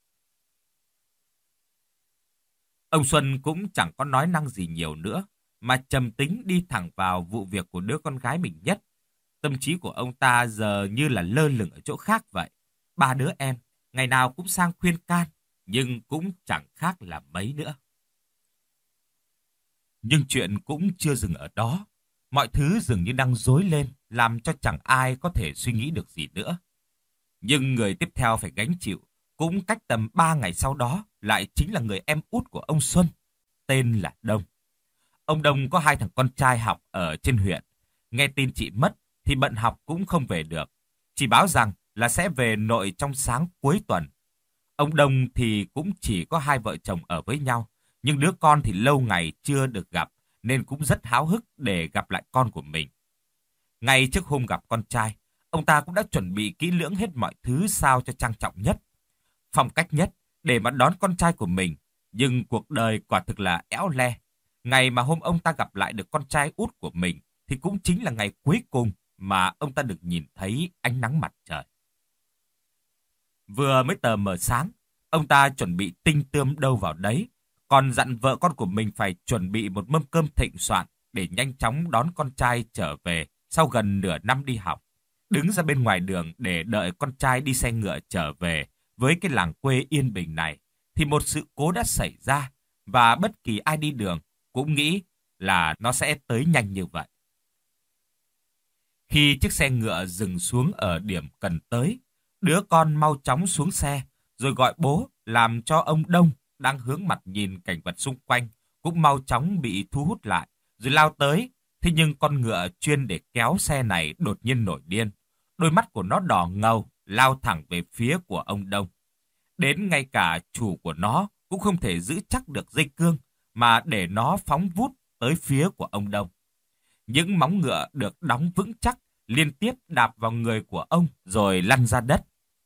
Speaker 1: Ông Xuân cũng chẳng có nói năng gì nhiều nữa, mà trầm tính đi thẳng vào vụ việc của đứa con gái mình nhất. Tâm trí của ông ta giờ như là lơ lửng ở chỗ khác vậy. Ba đứa em, ngày nào cũng sang khuyên can, nhưng cũng chẳng khác là mấy nữa. Nhưng chuyện cũng chưa dừng ở đó. Mọi thứ dường như đang rối lên, làm cho chẳng ai có thể suy nghĩ được gì nữa. Nhưng người tiếp theo phải gánh chịu, cũng cách tầm ba ngày sau đó, lại chính là người em út của ông Xuân, tên là Đông. Ông Đông có hai thằng con trai học ở trên huyện. Nghe tin chị mất thì bận học cũng không về được. Chỉ báo rằng là sẽ về nội trong sáng cuối tuần. Ông Đông thì cũng chỉ có hai vợ chồng ở với nhau, nhưng đứa con thì lâu ngày chưa được gặp, nên cũng rất háo hức để gặp lại con của mình. Ngay trước hôm gặp con trai, ông ta cũng đã chuẩn bị kỹ lưỡng hết mọi thứ sao cho trang trọng nhất, phong cách nhất để mà đón con trai của mình. Nhưng cuộc đời quả thực là éo le. Ngày mà hôm ông ta gặp lại được con trai út của mình thì cũng chính là ngày cuối cùng mà ông ta được nhìn thấy ánh nắng mặt trời. Vừa mới tờ mờ sáng, ông ta chuẩn bị tinh tươm đâu vào đấy, còn dặn vợ con của mình phải chuẩn bị một mâm cơm thịnh soạn để nhanh chóng đón con trai trở về sau gần nửa năm đi học. Đứng ra bên ngoài đường để đợi con trai đi xe ngựa trở về với cái làng quê yên bình này, thì một sự cố đã xảy ra, và bất kỳ ai đi đường cũng nghĩ là nó sẽ tới nhanh như vậy. Khi chiếc xe ngựa dừng xuống ở điểm cần tới, đứa con mau chóng xuống xe, rồi gọi bố, làm cho ông Đông đang hướng mặt nhìn cảnh vật xung quanh cũng mau chóng bị thu hút lại, rồi lao tới. Thế nhưng con ngựa chuyên để kéo xe này đột nhiên nổi điên. Đôi mắt của nó đỏ ngầu, lao thẳng về phía của ông Đông. Đến ngay cả chủ của nó cũng không thể giữ chắc được dây cương, mà để nó phóng vút tới phía của ông Đông. Những móng ngựa được đóng vững chắc liên tiếp đạp vào người của ông rồi lăn ra đất.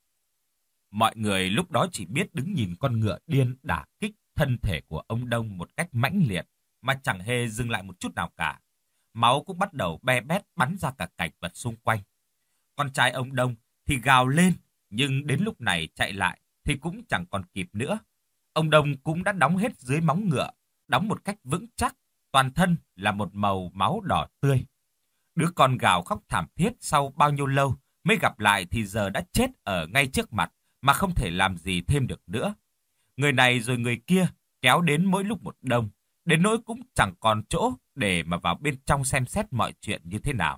Speaker 1: Mọi người lúc đó chỉ biết đứng nhìn con ngựa điên đả kích thân thể của ông Đông một cách mãnh liệt, mà chẳng hề dừng lại một chút nào cả. Máu cũng bắt đầu be bét bắn ra cả cảnh vật xung quanh. Con trai ông Đông thì gào lên, nhưng đến lúc này chạy lại thì cũng chẳng còn kịp nữa. Ông Đông cũng đã đóng hết dưới móng ngựa, đóng một cách vững chắc, toàn thân là một màu máu đỏ tươi. Đứa con gào khóc thảm thiết sau bao nhiêu lâu mới gặp lại thì giờ đã chết ở ngay trước mặt, mà không thể làm gì thêm được nữa. Người này rồi người kia kéo đến mỗi lúc một đông, đến nỗi cũng chẳng còn chỗ để mà vào bên trong xem xét mọi chuyện như thế nào.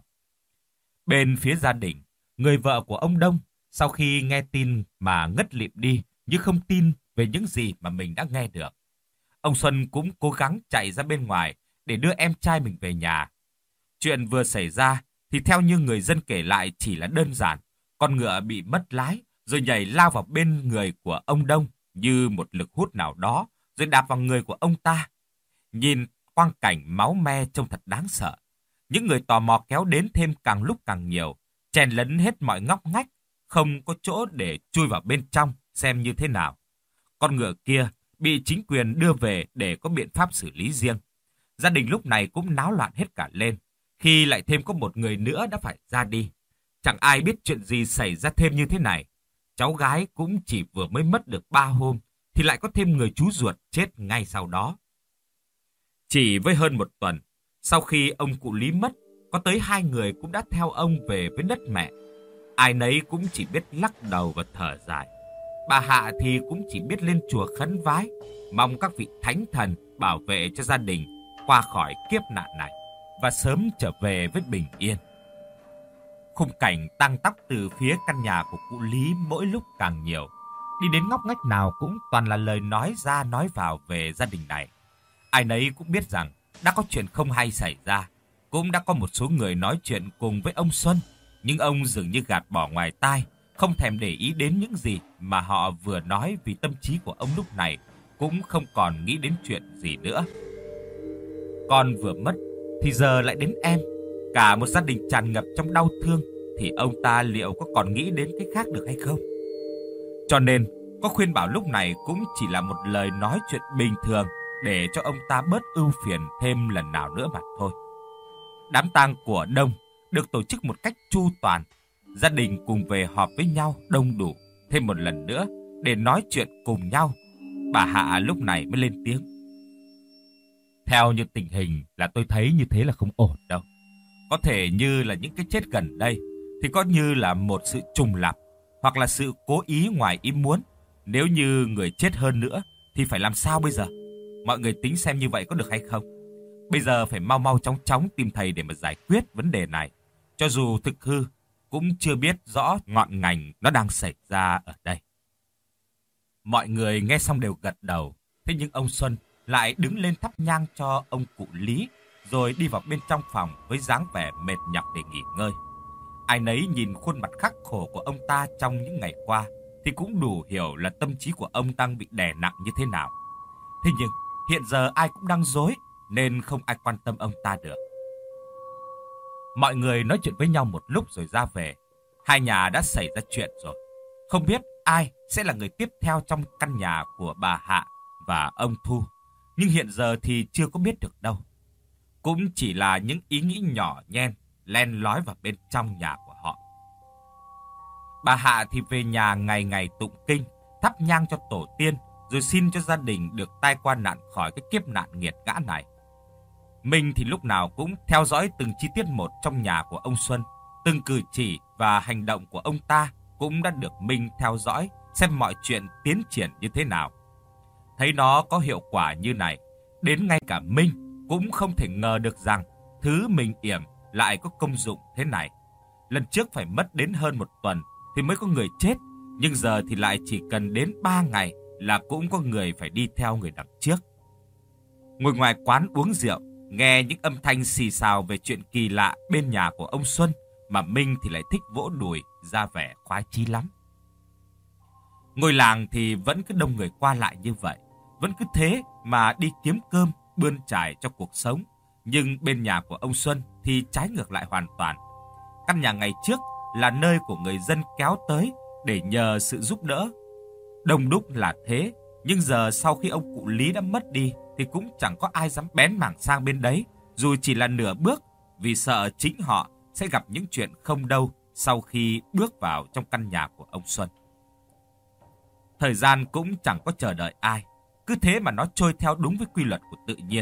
Speaker 1: Bên phía gia đình, người vợ của ông Đông sau khi nghe tin mà ngất lịm đi, như không tin về những gì mà mình đã nghe được. Ông Xuân cũng cố gắng chạy ra bên ngoài để đưa em trai mình về nhà. Chuyện vừa xảy ra thì theo như người dân kể lại chỉ là đơn giản, con ngựa bị mất lái rồi nhảy lao vào bên người của ông Đông như một lực hút nào đó, rồi đạp vào người của ông ta. Nhìn quang cảnh máu me trông thật đáng sợ. Những người tò mò kéo đến thêm càng lúc càng nhiều, chen lấn hết mọi ngóc ngách, không có chỗ để chui vào bên trong xem như thế nào. Con ngựa kia bị chính quyền đưa về để có biện pháp xử lý riêng. Gia đình lúc này cũng náo loạn hết cả lên, khi lại thêm có một người nữa đã phải ra đi. Chẳng ai biết chuyện gì xảy ra thêm như thế này. Cháu gái cũng chỉ vừa mới mất được ba hôm, thì lại có thêm người chú ruột chết ngay sau đó. Chỉ với hơn một tuần, sau khi ông cụ Lý mất, có tới hai người cũng đã theo ông về với đất mẹ. Ai nấy cũng chỉ biết lắc đầu và thở dài. Bà Hạ thì cũng chỉ biết lên chùa khấn vái, mong các vị thánh thần bảo vệ cho gia đình qua khỏi kiếp nạn này và sớm trở về với bình yên. Khung cảnh tang tóc từ phía căn nhà của cụ Lý mỗi lúc càng nhiều. Đi đến ngóc ngách nào cũng toàn là lời nói ra nói vào về gia đình này. Ai nấy cũng biết rằng đã có chuyện không hay xảy ra. Cũng đã có một số người nói chuyện cùng với ông Xuân, nhưng ông dường như gạt bỏ ngoài tai, không thèm để ý đến những gì mà họ vừa nói, vì tâm trí của ông lúc này cũng không còn nghĩ đến chuyện gì nữa. Con vừa mất thì giờ lại đến em. Cả một gia đình tràn ngập trong đau thương, thì ông ta liệu có còn nghĩ đến cái khác được hay không? Cho nên, có khuyên bảo lúc này cũng chỉ là một lời nói chuyện bình thường để cho ông ta bớt ưu phiền thêm lần nào nữa mà thôi. Đám tang của Đông được tổ chức một cách chu toàn. Gia đình cùng về họp với nhau đông đủ thêm một lần nữa để nói chuyện cùng nhau. Bà Hạ lúc này mới lên tiếng. Theo như tình hình là tôi thấy như thế là không ổn đâu. Có thể như là những cái chết gần đây thì có như là một sự trùng lặp, hoặc là sự cố ý ngoài ý muốn. Nếu như người chết hơn nữa thì phải làm sao bây giờ? Mọi người tính xem như vậy có được hay không? Bây giờ phải mau mau chóng chóng tìm thầy để mà giải quyết vấn đề này. Cho dù thực hư cũng chưa biết rõ ngọn ngành nó đang xảy ra ở đây. Mọi người nghe xong đều gật đầu. Thế nhưng ông Xuân lại đứng lên thắp nhang cho ông cụ Lý, rồi đi vào bên trong phòng với dáng vẻ mệt nhọc để nghỉ ngơi. Ai nấy nhìn khuôn mặt khắc khổ của ông ta trong những ngày qua thì cũng đủ hiểu là tâm trí của ông đang bị đè nặng như thế nào. Thế nhưng hiện giờ ai cũng đang rối nên không ai quan tâm ông ta được. Mọi người nói chuyện với nhau một lúc rồi ra về. Hai nhà đã xảy ra chuyện rồi. Không biết ai sẽ là người tiếp theo trong căn nhà của bà Hạ và ông Thu. Nhưng hiện giờ thì chưa có biết được đâu. Cũng chỉ là những ý nghĩ nhỏ nhen len lói vào bên trong nhà của họ. Bà Hạ thì về nhà ngày ngày tụng kinh, thắp nhang cho tổ tiên, rồi xin cho gia đình được tai qua nạn khỏi cái kiếp nạn nghiệt ngã này. Minh thì lúc nào cũng theo dõi từng chi tiết một trong nhà của ông Xuân. Từng cử chỉ và hành động của ông ta cũng đã được Minh theo dõi xem mọi chuyện tiến triển như thế nào. Thấy nó có hiệu quả như này, đến ngay cả Minh cũng không thể ngờ được rằng thứ mình yểm lại có công dụng thế này. Lần trước phải mất đến hơn một tuần thì mới có người chết, nhưng giờ thì lại chỉ cần đến ba ngày là cũng có người phải đi theo người đằng trước. Ngồi ngoài quán uống rượu, nghe những âm thanh xì xào về chuyện kỳ lạ bên nhà của ông Xuân, mà Minh thì lại thích vỗ đùi, ra vẻ khoái chí lắm. Ngôi làng thì vẫn cứ đông người qua lại như vậy, vẫn cứ thế mà đi kiếm cơm, bươn trải cho cuộc sống. Nhưng bên nhà của ông Xuân thì trái ngược lại hoàn toàn. Căn nhà ngày trước là nơi của người dân kéo tới để nhờ sự giúp đỡ. Đông đúc là thế, nhưng giờ sau khi ông cụ Lý đã mất đi thì cũng chẳng có ai dám bén mảng sang bên đấy, dù chỉ là nửa bước, vì sợ chính họ sẽ gặp những chuyện không đâu sau khi bước vào trong căn nhà của ông Xuân. Thời gian cũng chẳng có chờ đợi ai, cứ thế mà nó trôi theo đúng với quy luật của tự nhiên.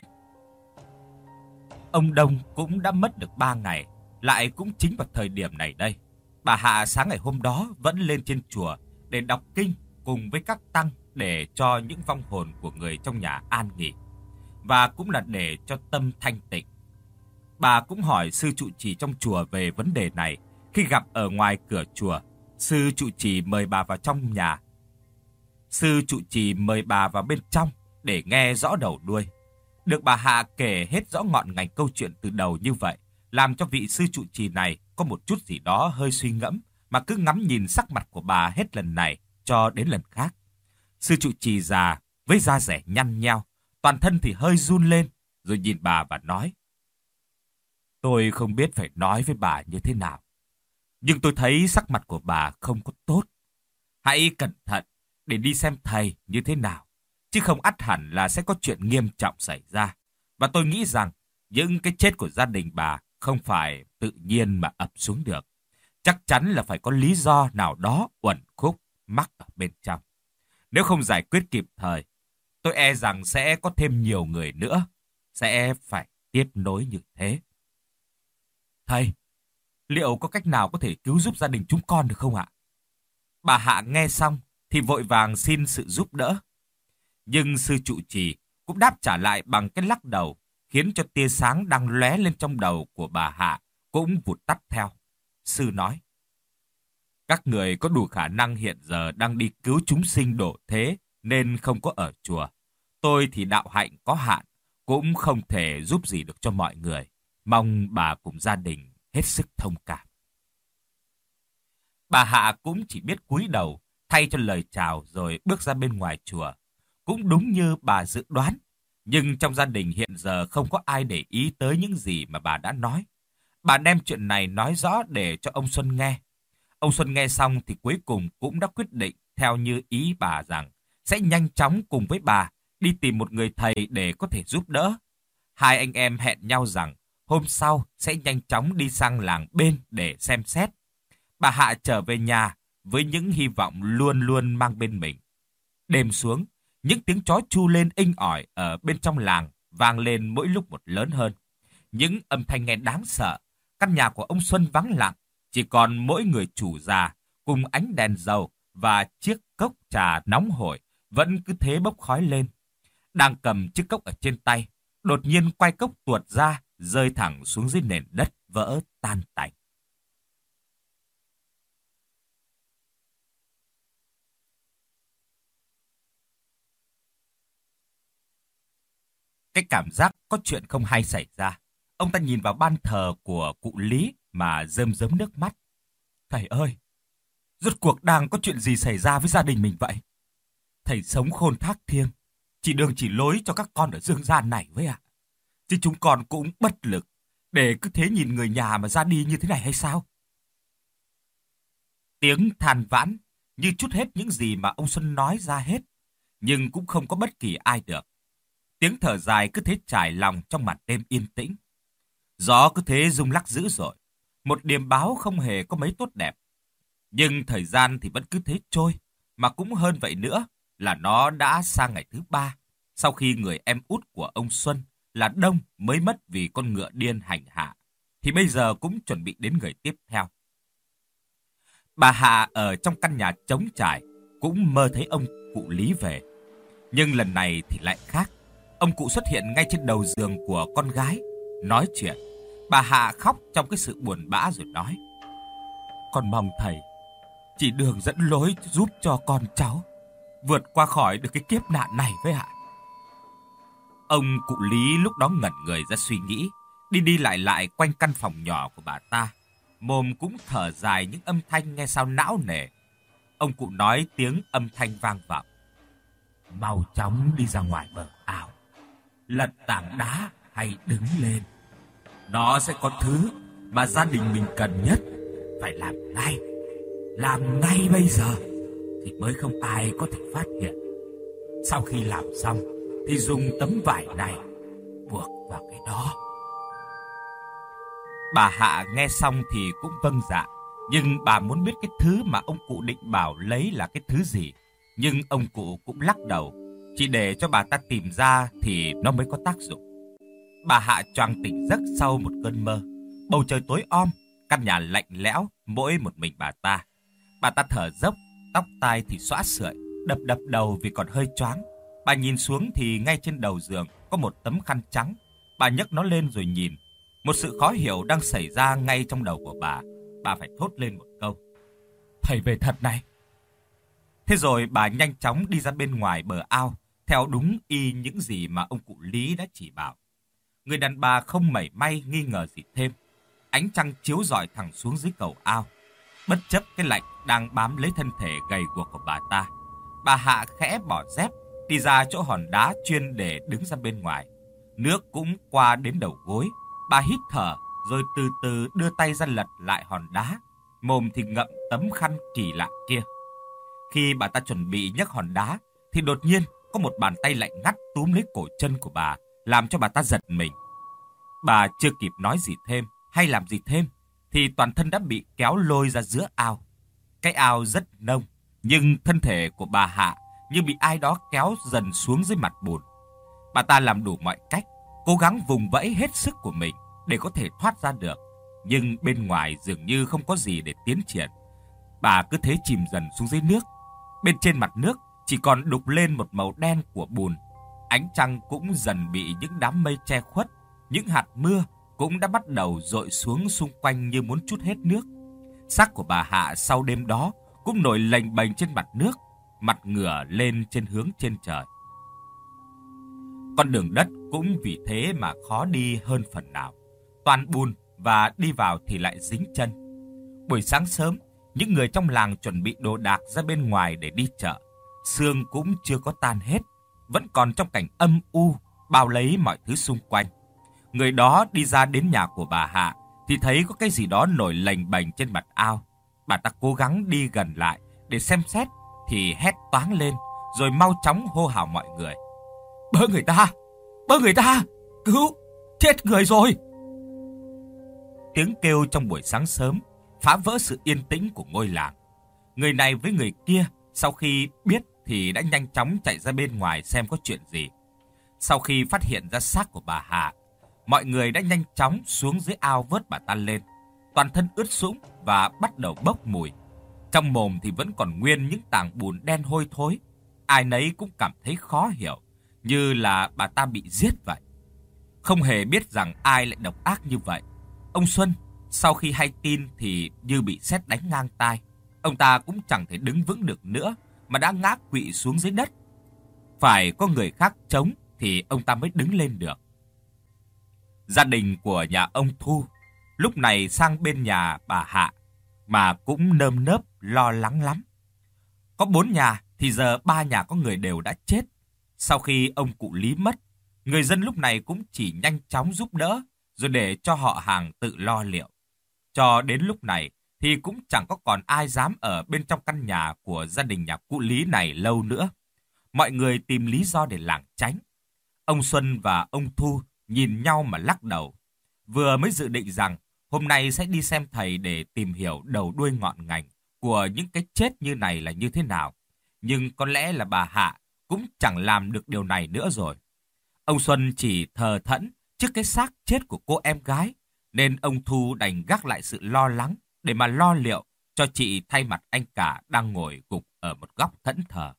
Speaker 1: Ông Đông cũng đã mất được ba ngày, lại cũng chính vào thời điểm này đây. Bà Hạ sáng ngày hôm đó vẫn lên trên chùa để đọc kinh cùng với các tăng để cho những vong hồn của người trong nhà an nghỉ, và cũng là để cho tâm thanh tịnh. Bà cũng hỏi sư trụ trì trong chùa về vấn đề này. Khi gặp ở ngoài cửa chùa, sư trụ trì mời bà vào trong nhà. Sư trụ trì mời bà vào bên trong để nghe rõ đầu đuôi. Được bà Hạ kể hết rõ ngọn ngành câu chuyện từ đầu như vậy, làm cho vị sư trụ trì này có một chút gì đó hơi suy ngẫm, mà cứ ngắm nhìn sắc mặt của bà hết lần này cho đến lần khác. Sư trụ trì già với da dẻ nhăn nheo, toàn thân thì hơi run lên, rồi nhìn bà và nói: Tôi không biết phải nói với bà như thế nào, nhưng tôi thấy sắc mặt của bà không có tốt. Hãy cẩn thận để đi xem thầy như thế nào, chứ không ắt hẳn là sẽ có chuyện nghiêm trọng xảy ra. Và tôi nghĩ rằng những cái chết của gia đình bà không phải tự nhiên mà ập xuống được. Chắc chắn là phải có lý do nào đó uẩn khúc mắc ở bên trong. Nếu không giải quyết kịp thời, tôi e rằng sẽ có thêm nhiều người nữa sẽ phải tiếp nối như thế. Thầy, liệu có cách nào có thể cứu giúp gia đình chúng con được không ạ? Bà Hạ nghe xong thì vội vàng xin sự giúp đỡ. Nhưng sư trụ trì cũng đáp trả lại bằng cái lắc đầu, khiến cho tia sáng đang lóe lên trong đầu của bà Hạ cũng vụt tắt theo. Sư nói: Các người có đủ khả năng hiện giờ đang đi cứu chúng sinh độ thế nên không có ở chùa. Tôi thì đạo hạnh có hạn, cũng không thể giúp gì được cho mọi người. Mong bà cùng gia đình hết sức thông cảm. Bà Hạ cũng chỉ biết cúi đầu thay cho lời chào rồi bước ra bên ngoài chùa. Cũng đúng như bà dự đoán, nhưng trong gia đình hiện giờ không có ai để ý tới những gì mà bà đã nói. Bà đem chuyện này nói rõ để cho ông Xuân nghe. Ông Xuân nghe xong thì cuối cùng cũng đã quyết định theo như ý bà rằng sẽ nhanh chóng cùng với bà đi tìm một người thầy để có thể giúp đỡ. Hai anh em hẹn nhau rằng hôm sau sẽ nhanh chóng đi sang làng bên để xem xét. Bà Hạ trở về nhà với những hy vọng luôn luôn mang bên mình. Đêm xuống, những tiếng chó chu lên inh ỏi ở bên trong làng vang lên mỗi lúc một lớn hơn. Những âm thanh nghe đáng sợ. Căn nhà của ông Xuân vắng lặng, chỉ còn mỗi người chủ già cùng ánh đèn dầu và chiếc cốc trà nóng hổi vẫn cứ thế bốc khói lên. Đang cầm chiếc cốc ở trên tay, đột nhiên quay cốc tuột ra, rơi thẳng xuống dưới nền đất vỡ tan tành. Cái cảm giác có chuyện không hay xảy ra. Ông ta nhìn vào ban thờ của cụ Lý mà rơm rớm nước mắt. Thầy ơi, rốt cuộc đang có chuyện gì xảy ra với gia đình mình vậy? Thầy sống khôn thác thiêng, chỉ đường chỉ lối cho các con ở dương gian này với ạ. Chứ chúng con cũng bất lực để cứ thế nhìn người nhà mà ra đi như thế này hay sao? Tiếng than vãn như trút hết những gì mà ông Xuân nói ra hết, nhưng cũng không có bất kỳ ai được. Tiếng thở dài cứ thế trải lòng trong màn đêm yên tĩnh. Gió cứ thế rung lắc dữ dội, một điềm báo không hề có mấy tốt đẹp. Nhưng thời gian thì vẫn cứ thế trôi, mà cũng hơn vậy nữa là nó đã sang ngày thứ ba, sau khi người em út của ông Xuân là Đông mới mất vì con ngựa điên hành hạ, thì bây giờ cũng chuẩn bị đến người tiếp theo. Bà Hạ ở trong căn nhà trống trải cũng mơ thấy ông cụ Lý về. Nhưng lần này thì lại khác. Ông cụ xuất hiện ngay trên đầu giường của con gái, nói chuyện. Bà Hạ khóc trong cái sự buồn bã rồi nói: "Con mong thầy chỉ đường dẫn lối giúp cho con cháu vượt qua khỏi được cái kiếp nạn này với ạ." Ông cụ Lý lúc đó ngẩn người ra suy nghĩ, đi đi lại lại quanh căn phòng nhỏ của bà ta, mồm cũng thở dài những âm thanh nghe sao não nề. Ông cụ nói tiếng âm thanh vang vọng: "Mau chóng đi ra ngoài bờ ao, lật tảng đá hay đứng lên. Nó sẽ có thứ mà gia đình mình cần nhất, phải làm ngay. Làm ngay bây giờ thì mới không ai có thể phát hiện. Sau khi làm xong thì dùng tấm vải này buộc vào cái đó." Bà Hạ nghe xong thì cũng vâng dạ, nhưng bà muốn biết cái thứ mà ông cụ định bảo lấy là cái thứ gì. Nhưng ông cụ cũng lắc đầu, chỉ để cho bà ta tìm ra thì nó mới có tác dụng. Bà Hạ choàng tỉnh giấc sau một cơn mơ. Bầu trời tối om, căn nhà lạnh lẽo, mỗi một mình bà ta. Bà ta thở dốc, tóc tai thì xõa sưởi, đập đập đầu vì còn hơi choáng. Bà nhìn xuống thì ngay trên đầu giường có một tấm khăn trắng. Bà nhấc nó lên rồi nhìn. Một sự khó hiểu đang xảy ra ngay trong đầu của bà. Bà phải thốt lên một câu: "Thầy về thật này." Thế rồi bà nhanh chóng đi ra bên ngoài bờ ao, theo đúng y những gì mà ông cụ Lý đã chỉ bảo. Người đàn bà không mảy may nghi ngờ gì thêm. Ánh trăng chiếu rọi thẳng xuống dưới cầu ao. Bất chấp cái lạnh đang bám lấy thân thể gầy guộc của bà ta, bà Hạ khẽ bỏ dép, đi ra chỗ hòn đá chuyên để đứng ra bên ngoài. Nước cũng qua đến đầu gối. Bà hít thở rồi từ từ đưa tay ra lật lại hòn đá, mồm thì ngậm tấm khăn kỳ lạ kia. Khi bà ta chuẩn bị nhấc hòn đá thì đột nhiên có một bàn tay lạnh ngắt túm lấy cổ chân của bà, làm cho bà ta giật mình. Bà chưa kịp nói gì thêm hay làm gì thêm thì toàn thân đã bị kéo lôi ra giữa ao. Cái ao rất nông, nhưng thân thể của bà Hạ như bị ai đó kéo dần xuống dưới mặt bùn. Bà ta làm đủ mọi cách, cố gắng vùng vẫy hết sức của mình để có thể thoát ra được. Nhưng bên ngoài dường như không có gì để tiến triển. Bà cứ thế chìm dần xuống dưới nước. Bên trên mặt nước chỉ còn đục lên một màu đen của bùn. Ánh trăng cũng dần bị những đám mây che khuất. Những hạt mưa cũng đã bắt đầu dội xuống xung quanh như muốn trút hết nước. Xác của bà Hạ sau đêm đó cũng nổi lềnh bềnh trên mặt nước, mặt ngửa lên trên hướng trên trời. Con đường đất cũng vì thế mà khó đi hơn phần nào. Toàn bùn và đi vào thì lại dính chân. Buổi sáng sớm, những người trong làng chuẩn bị đồ đạc ra bên ngoài để đi chợ. Sương cũng chưa có tan hết, vẫn còn trong cảnh âm u, bao lấy mọi thứ xung quanh. Người đó đi ra đến nhà của bà Hạ thì thấy có cái gì đó nổi lềnh bềnh trên mặt ao. Bà ta cố gắng đi gần lại để xem xét thì hét toáng lên, rồi mau chóng hô hào mọi người: "Bớ người ta! Bớ người ta! Cứu! Chết người rồi!" Tiếng kêu trong buổi sáng sớm phá vỡ sự yên tĩnh của ngôi làng. Người này với người kia sau khi biết thì đã nhanh chóng chạy ra bên ngoài xem có chuyện gì. Sau khi phát hiện ra xác của bà Hạ, mọi người đã nhanh chóng xuống dưới ao vớt bà ta lên. Toàn thân ướt sũng và bắt đầu bốc mùi. Trong mồm thì vẫn còn nguyên những tảng bùn đen hôi thối. Ai nấy cũng cảm thấy khó hiểu, như là bà ta bị giết vậy. Không hề biết rằng ai lại độc ác như vậy. Ông Xuân sau khi hay tin thì như bị sét đánh ngang tai. Ông ta cũng chẳng thể đứng vững được nữa mà đã ngã quỵ xuống dưới đất. Phải có người khác chống thì ông ta mới đứng lên được. Gia đình của nhà ông Thu lúc này sang bên nhà bà Hạ mà cũng nơm nớp lo lắng lắm. Có bốn nhà thì giờ ba nhà có người đều đã chết. Sau khi ông cụ Lý mất, người dân lúc này cũng chỉ nhanh chóng giúp đỡ rồi để cho họ hàng tự lo liệu. Cho đến lúc này thì cũng chẳng có còn ai dám ở bên trong căn nhà của gia đình nhà cụ Lý này lâu nữa. Mọi người tìm lý do để lảng tránh. Ông Xuân và ông Thu nhìn nhau mà lắc đầu. Vừa mới dự định rằng hôm nay sẽ đi xem thầy để tìm hiểu đầu đuôi ngọn ngành của những cái chết như này là như thế nào. Nhưng có lẽ là bà Hạ cũng chẳng làm được điều này nữa rồi. Ông Xuân chỉ thờ thẫn trước cái xác chết của cô em gái, nên ông Thu đành gác lại sự lo lắng để mà lo liệu cho chị thay mặt anh cả đang ngồi gục ở một góc thẫn thờ.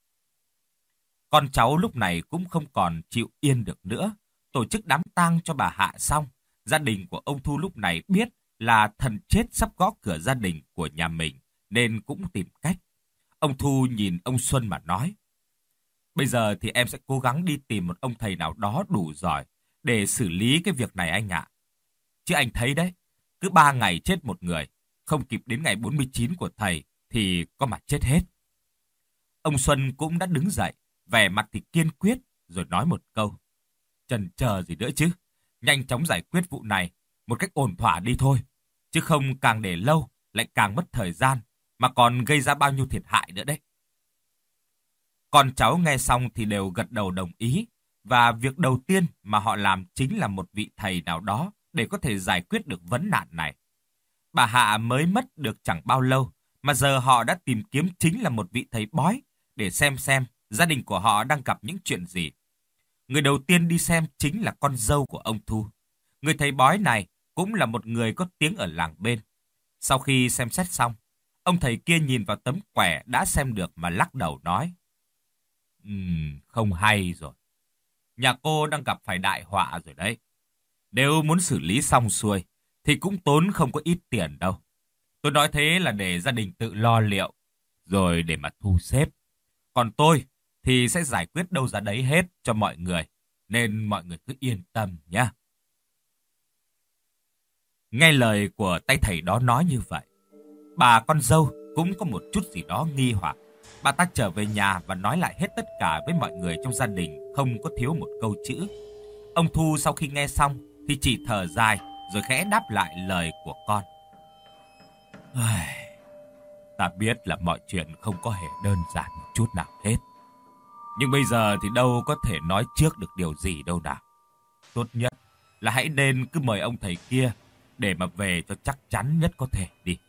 Speaker 1: Con cháu lúc này cũng không còn chịu yên được nữa. Tổ chức đám tang cho bà Hạ xong, gia đình của ông Thu lúc này biết là thần chết sắp gõ cửa gia đình của nhà mình, nên cũng tìm cách. Ông Thu nhìn ông Xuân mà nói: "Bây giờ thì em sẽ cố gắng đi tìm một ông thầy nào đó đủ giỏi để xử lý cái việc này anh ạ. Chứ anh thấy đấy, cứ ba ngày chết một người, không kịp đến ngày bốn mươi chín của thầy thì có mà chết hết." Ông Xuân cũng đã đứng dậy, vẻ mặt thì kiên quyết, rồi nói một câu: "Chần chờ gì nữa chứ, nhanh chóng giải quyết vụ này một cách ổn thỏa đi thôi. Chứ không càng để lâu lại càng mất thời gian, mà còn gây ra bao nhiêu thiệt hại nữa đấy." Con cháu nghe xong thì đều gật đầu đồng ý, và việc đầu tiên mà họ làm chính là một vị thầy nào đó để có thể giải quyết được vấn nạn này. Bà Hạ mới mất được chẳng bao lâu, mà giờ họ đã tìm kiếm chính là một vị thầy bói để xem xem gia đình của họ đang gặp những chuyện gì. Người đầu tiên đi xem chính là con dâu của ông Thu. Người thầy bói này cũng là một người có tiếng ở làng bên. Sau khi xem xét xong, ông thầy kia nhìn vào tấm quẻ đã xem được mà lắc đầu nói: Ừm, không hay rồi. Nhà cô đang gặp phải đại họa rồi đấy. Nếu muốn xử lý xong xuôi thì cũng tốn không có ít tiền đâu. Tôi nói thế là để gia đình tự lo liệu, rồi để mà thu xếp. Còn tôi thì sẽ giải quyết đâu ra đấy hết cho mọi người, nên mọi người cứ yên tâm nhé. Nghe lời của tay thầy đó nói như vậy, bà con dâu cũng có một chút gì đó nghi hoặc. Bà ta trở về nhà và nói lại hết tất cả với mọi người trong gia đình, không có thiếu một câu chữ. Ông Thu sau khi nghe xong thì chỉ thở dài rồi khẽ đáp lại lời của con: "Ta biết là mọi chuyện không có hề đơn giản một chút nào hết. Nhưng bây giờ thì đâu có thể nói trước được điều gì đâu nào. Tốt nhất là hãy nên cứ mời ông thầy kia để mà về cho chắc chắn nhất có thể đi."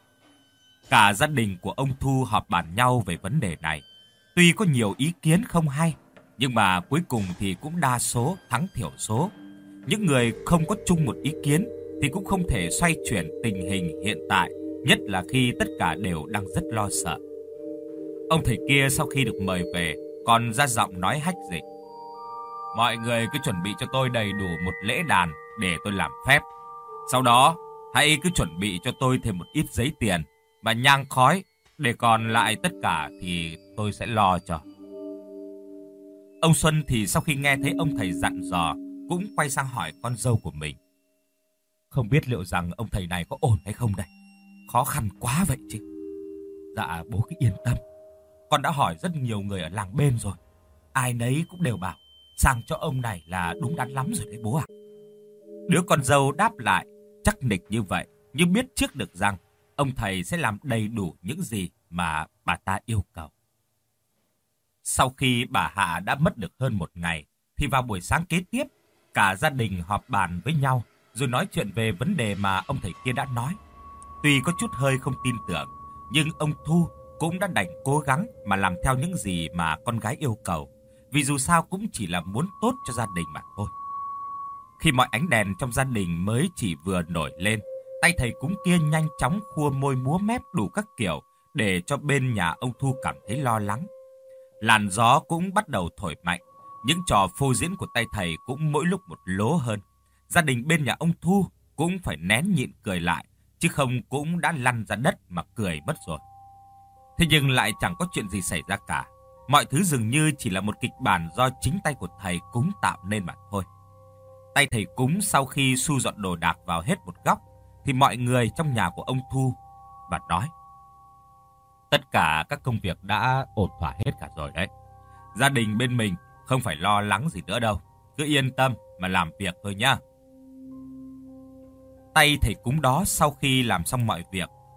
Speaker 1: Cả gia đình của ông Thu họp bàn nhau về vấn đề này. Tuy có nhiều ý kiến không hay, nhưng mà cuối cùng thì cũng đa số thắng thiểu số. Những người không có chung một ý kiến thì cũng không thể xoay chuyển tình hình hiện tại, nhất là khi tất cả đều đang rất lo sợ. Ông thầy kia sau khi được mời về còn ra giọng nói hách dịch: "Mọi người cứ chuẩn bị cho tôi đầy đủ một lễ đàn để tôi làm phép. Sau đó hãy cứ chuẩn bị cho tôi thêm một ít giấy tiền và nhang khói, để còn lại tất cả thì tôi sẽ lo cho." Ông Xuân thì sau khi nghe thấy ông thầy dặn dò, cũng quay sang hỏi con dâu của mình: "Không biết liệu rằng ông thầy này có ổn hay không đây? Khó khăn quá vậy chứ." "Dạ bố cứ yên tâm. Con đã hỏi rất nhiều người ở làng bên rồi. Ai nấy cũng đều bảo sang cho ông này là đúng đắn lắm rồi đấy bố ạ." Đứa con dâu đáp lại chắc nịch như vậy, nhưng biết trước được rằng ông thầy sẽ làm đầy đủ những gì mà bà ta yêu cầu. Sau khi bà Hạ đã mất được hơn một ngày, thì vào buổi sáng kế tiếp, cả gia đình họp bàn với nhau rồi nói chuyện về vấn đề mà ông thầy kia đã nói. Tuy có chút hơi không tin tưởng, nhưng ông Thu cũng đã đành cố gắng mà làm theo những gì mà con gái yêu cầu, vì dù sao cũng chỉ là muốn tốt cho gia đình mà thôi. Khi mọi ánh đèn trong gia đình mới chỉ vừa nổi lên, tay thầy cúng kia nhanh chóng khua môi múa mép đủ các kiểu để cho bên nhà ông Thu cảm thấy lo lắng. Làn gió cũng bắt đầu thổi mạnh, những trò phô diễn của tay thầy cũng mỗi lúc một lố hơn. Gia đình bên nhà ông Thu cũng phải nén nhịn cười lại, chứ không cũng đã lăn ra đất mà cười mất rồi. Thế nhưng lại chẳng có chuyện gì xảy ra cả. Mọi thứ dường như chỉ là một kịch bản do chính tay của thầy cúng tạo nên mà thôi. Tay thầy cúng sau khi su dọn đồ đạc vào hết một góc, thì mọi người trong nhà của ông Thu và nói: "Tất cả các công việc đã ổn thỏa hết cả rồi đấy. Gia đình bên mình không phải lo lắng gì nữa đâu. Cứ yên tâm mà làm việc thôi nhá." Tay thầy cúng đó sau khi làm xong mọi việc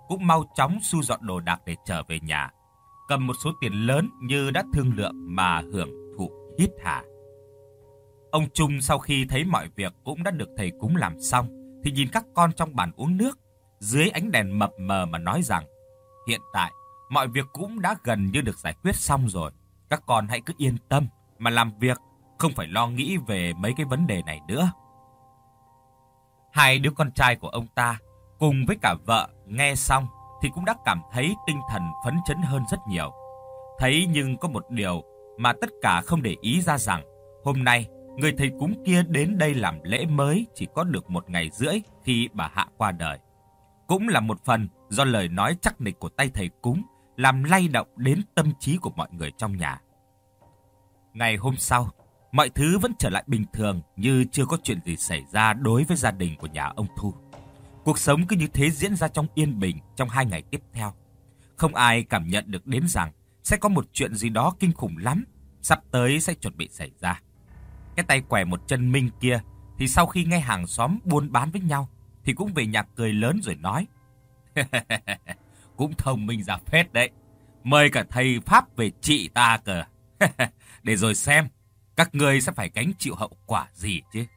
Speaker 1: cũng mau chóng thu dọn đồ đạc để trở về nhà, cầm một số tiền lớn như đã thương lượng mà hưởng thụ hít hà. Ông Trung sau khi thấy mọi việc cũng đã được thầy cúng làm xong, thì nhìn các con trong bàn uống nước, dưới ánh đèn mập mờ mà nói rằng, hiện tại mọi việc cũng đã gần như được giải quyết xong rồi. Các con hãy cứ yên tâm mà làm việc, không phải lo nghĩ về mấy cái vấn đề này nữa. Hai đứa con trai của ông ta cùng với cả vợ nghe xong thì cũng đã cảm thấy tinh thần phấn chấn hơn rất nhiều. Thấy nhưng có một điều mà tất cả không để ý ra rằng, hôm nay người thầy cúng kia đến đây làm lễ mới chỉ có được một ngày rưỡi khi bà Hạ qua đời. Cũng là một phần do lời nói chắc nịch của tay thầy cúng làm lay động đến tâm trí của mọi người trong nhà. Ngày hôm sau, mọi thứ vẫn trở lại bình thường như chưa có chuyện gì xảy ra đối với gia đình của nhà ông Thu. Cuộc sống cứ như thế diễn ra trong yên bình trong hai ngày tiếp theo. Không ai cảm nhận được đến rằng sẽ có một chuyện gì đó kinh khủng lắm sắp tới sẽ chuẩn bị xảy ra. Cái tay què một chân Minh kia thì sau khi nghe hàng xóm buôn bán với nhau thì cũng về nhà cười lớn rồi nói: cũng thông minh ra phết đấy, mời cả thầy Pháp về trị ta cơ. Để rồi xem các ngươi sẽ phải gánh chịu hậu quả gì chứ.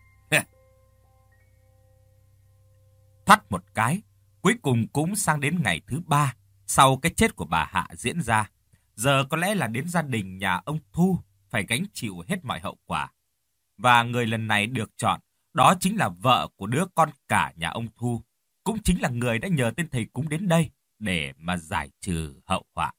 Speaker 1: Thoắt một cái, cuối cùng cũng sang đến ngày thứ ba sau cái chết của bà Hạ diễn ra. Giờ có lẽ là đến gia đình nhà ông Thu phải gánh chịu hết mọi hậu quả. Và người lần này được chọn đó chính là vợ của đứa con cả nhà ông Thu, cũng chính là người đã nhờ tên thầy cúng đến đây để mà giải trừ hậu họa.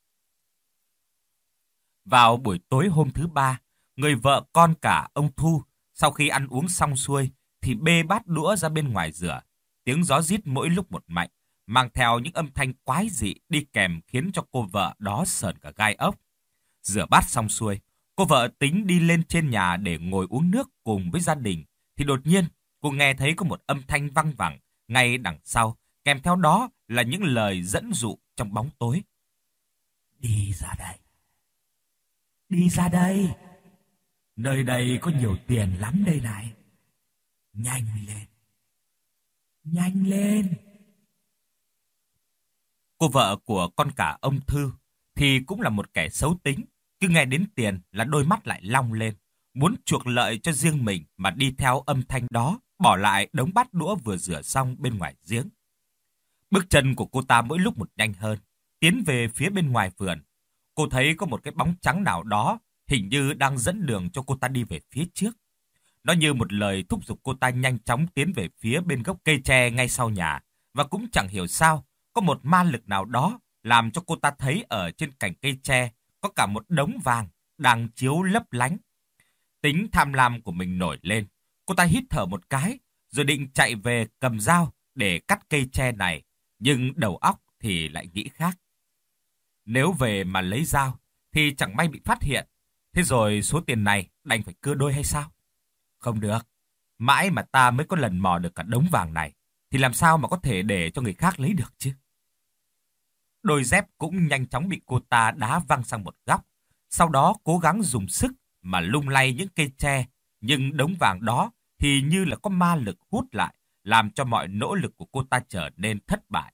Speaker 1: Vào buổi tối hôm thứ ba, người vợ con cả ông Thu sau khi ăn uống xong xuôi thì bê bát đũa ra bên ngoài rửa. Tiếng gió rít mỗi lúc một mạnh, mang theo những âm thanh quái dị đi kèm khiến cho cô vợ đó sởn cả gai ốc. Rửa bát xong xuôi, cô vợ tính đi lên trên nhà để ngồi uống nước cùng với gia đình, thì đột nhiên cô nghe thấy có một âm thanh văng vẳng ngay đằng sau, kèm theo đó là những lời dẫn dụ trong bóng tối. Đi ra đây. Đi ra đây. Nơi đây có nhiều tiền lắm đây này. Nhanh lên. Nhanh lên. Cô vợ của con cả ông Thư thì cũng là một kẻ xấu tính, cứ nghe đến tiền là đôi mắt lại long lên, muốn chuộc lợi cho riêng mình mà đi theo âm thanh đó, bỏ lại đống bát đũa vừa rửa xong bên ngoài giếng. Bước chân của cô ta mỗi lúc một nhanh hơn, tiến về phía bên ngoài vườn. Cô thấy có một cái bóng trắng nào đó hình như đang dẫn đường cho cô ta đi về phía trước. Nó như một lời thúc giục cô ta nhanh chóng tiến về phía bên gốc cây tre ngay sau nhà. Và cũng chẳng hiểu sao, có một ma lực nào đó làm cho cô ta thấy ở trên cành cây tre có cả một đống vàng đang chiếu lấp lánh. Tính tham lam của mình nổi lên, cô ta hít thở một cái, rồi định chạy về cầm dao để cắt cây tre này, nhưng đầu óc thì lại nghĩ khác. Nếu về mà lấy dao thì chẳng may bị phát hiện, thế rồi số tiền này đành phải cưa đôi hay sao? Không được, mãi mà ta mới có lần mò được cả đống vàng này, thì làm sao mà có thể để cho người khác lấy được chứ? Đôi dép cũng nhanh chóng bị cô ta đá văng sang một góc, sau đó cố gắng dùng sức mà lung lay những cây tre, nhưng đống vàng đó thì như là có ma lực hút lại, làm cho mọi nỗ lực của cô ta trở nên thất bại.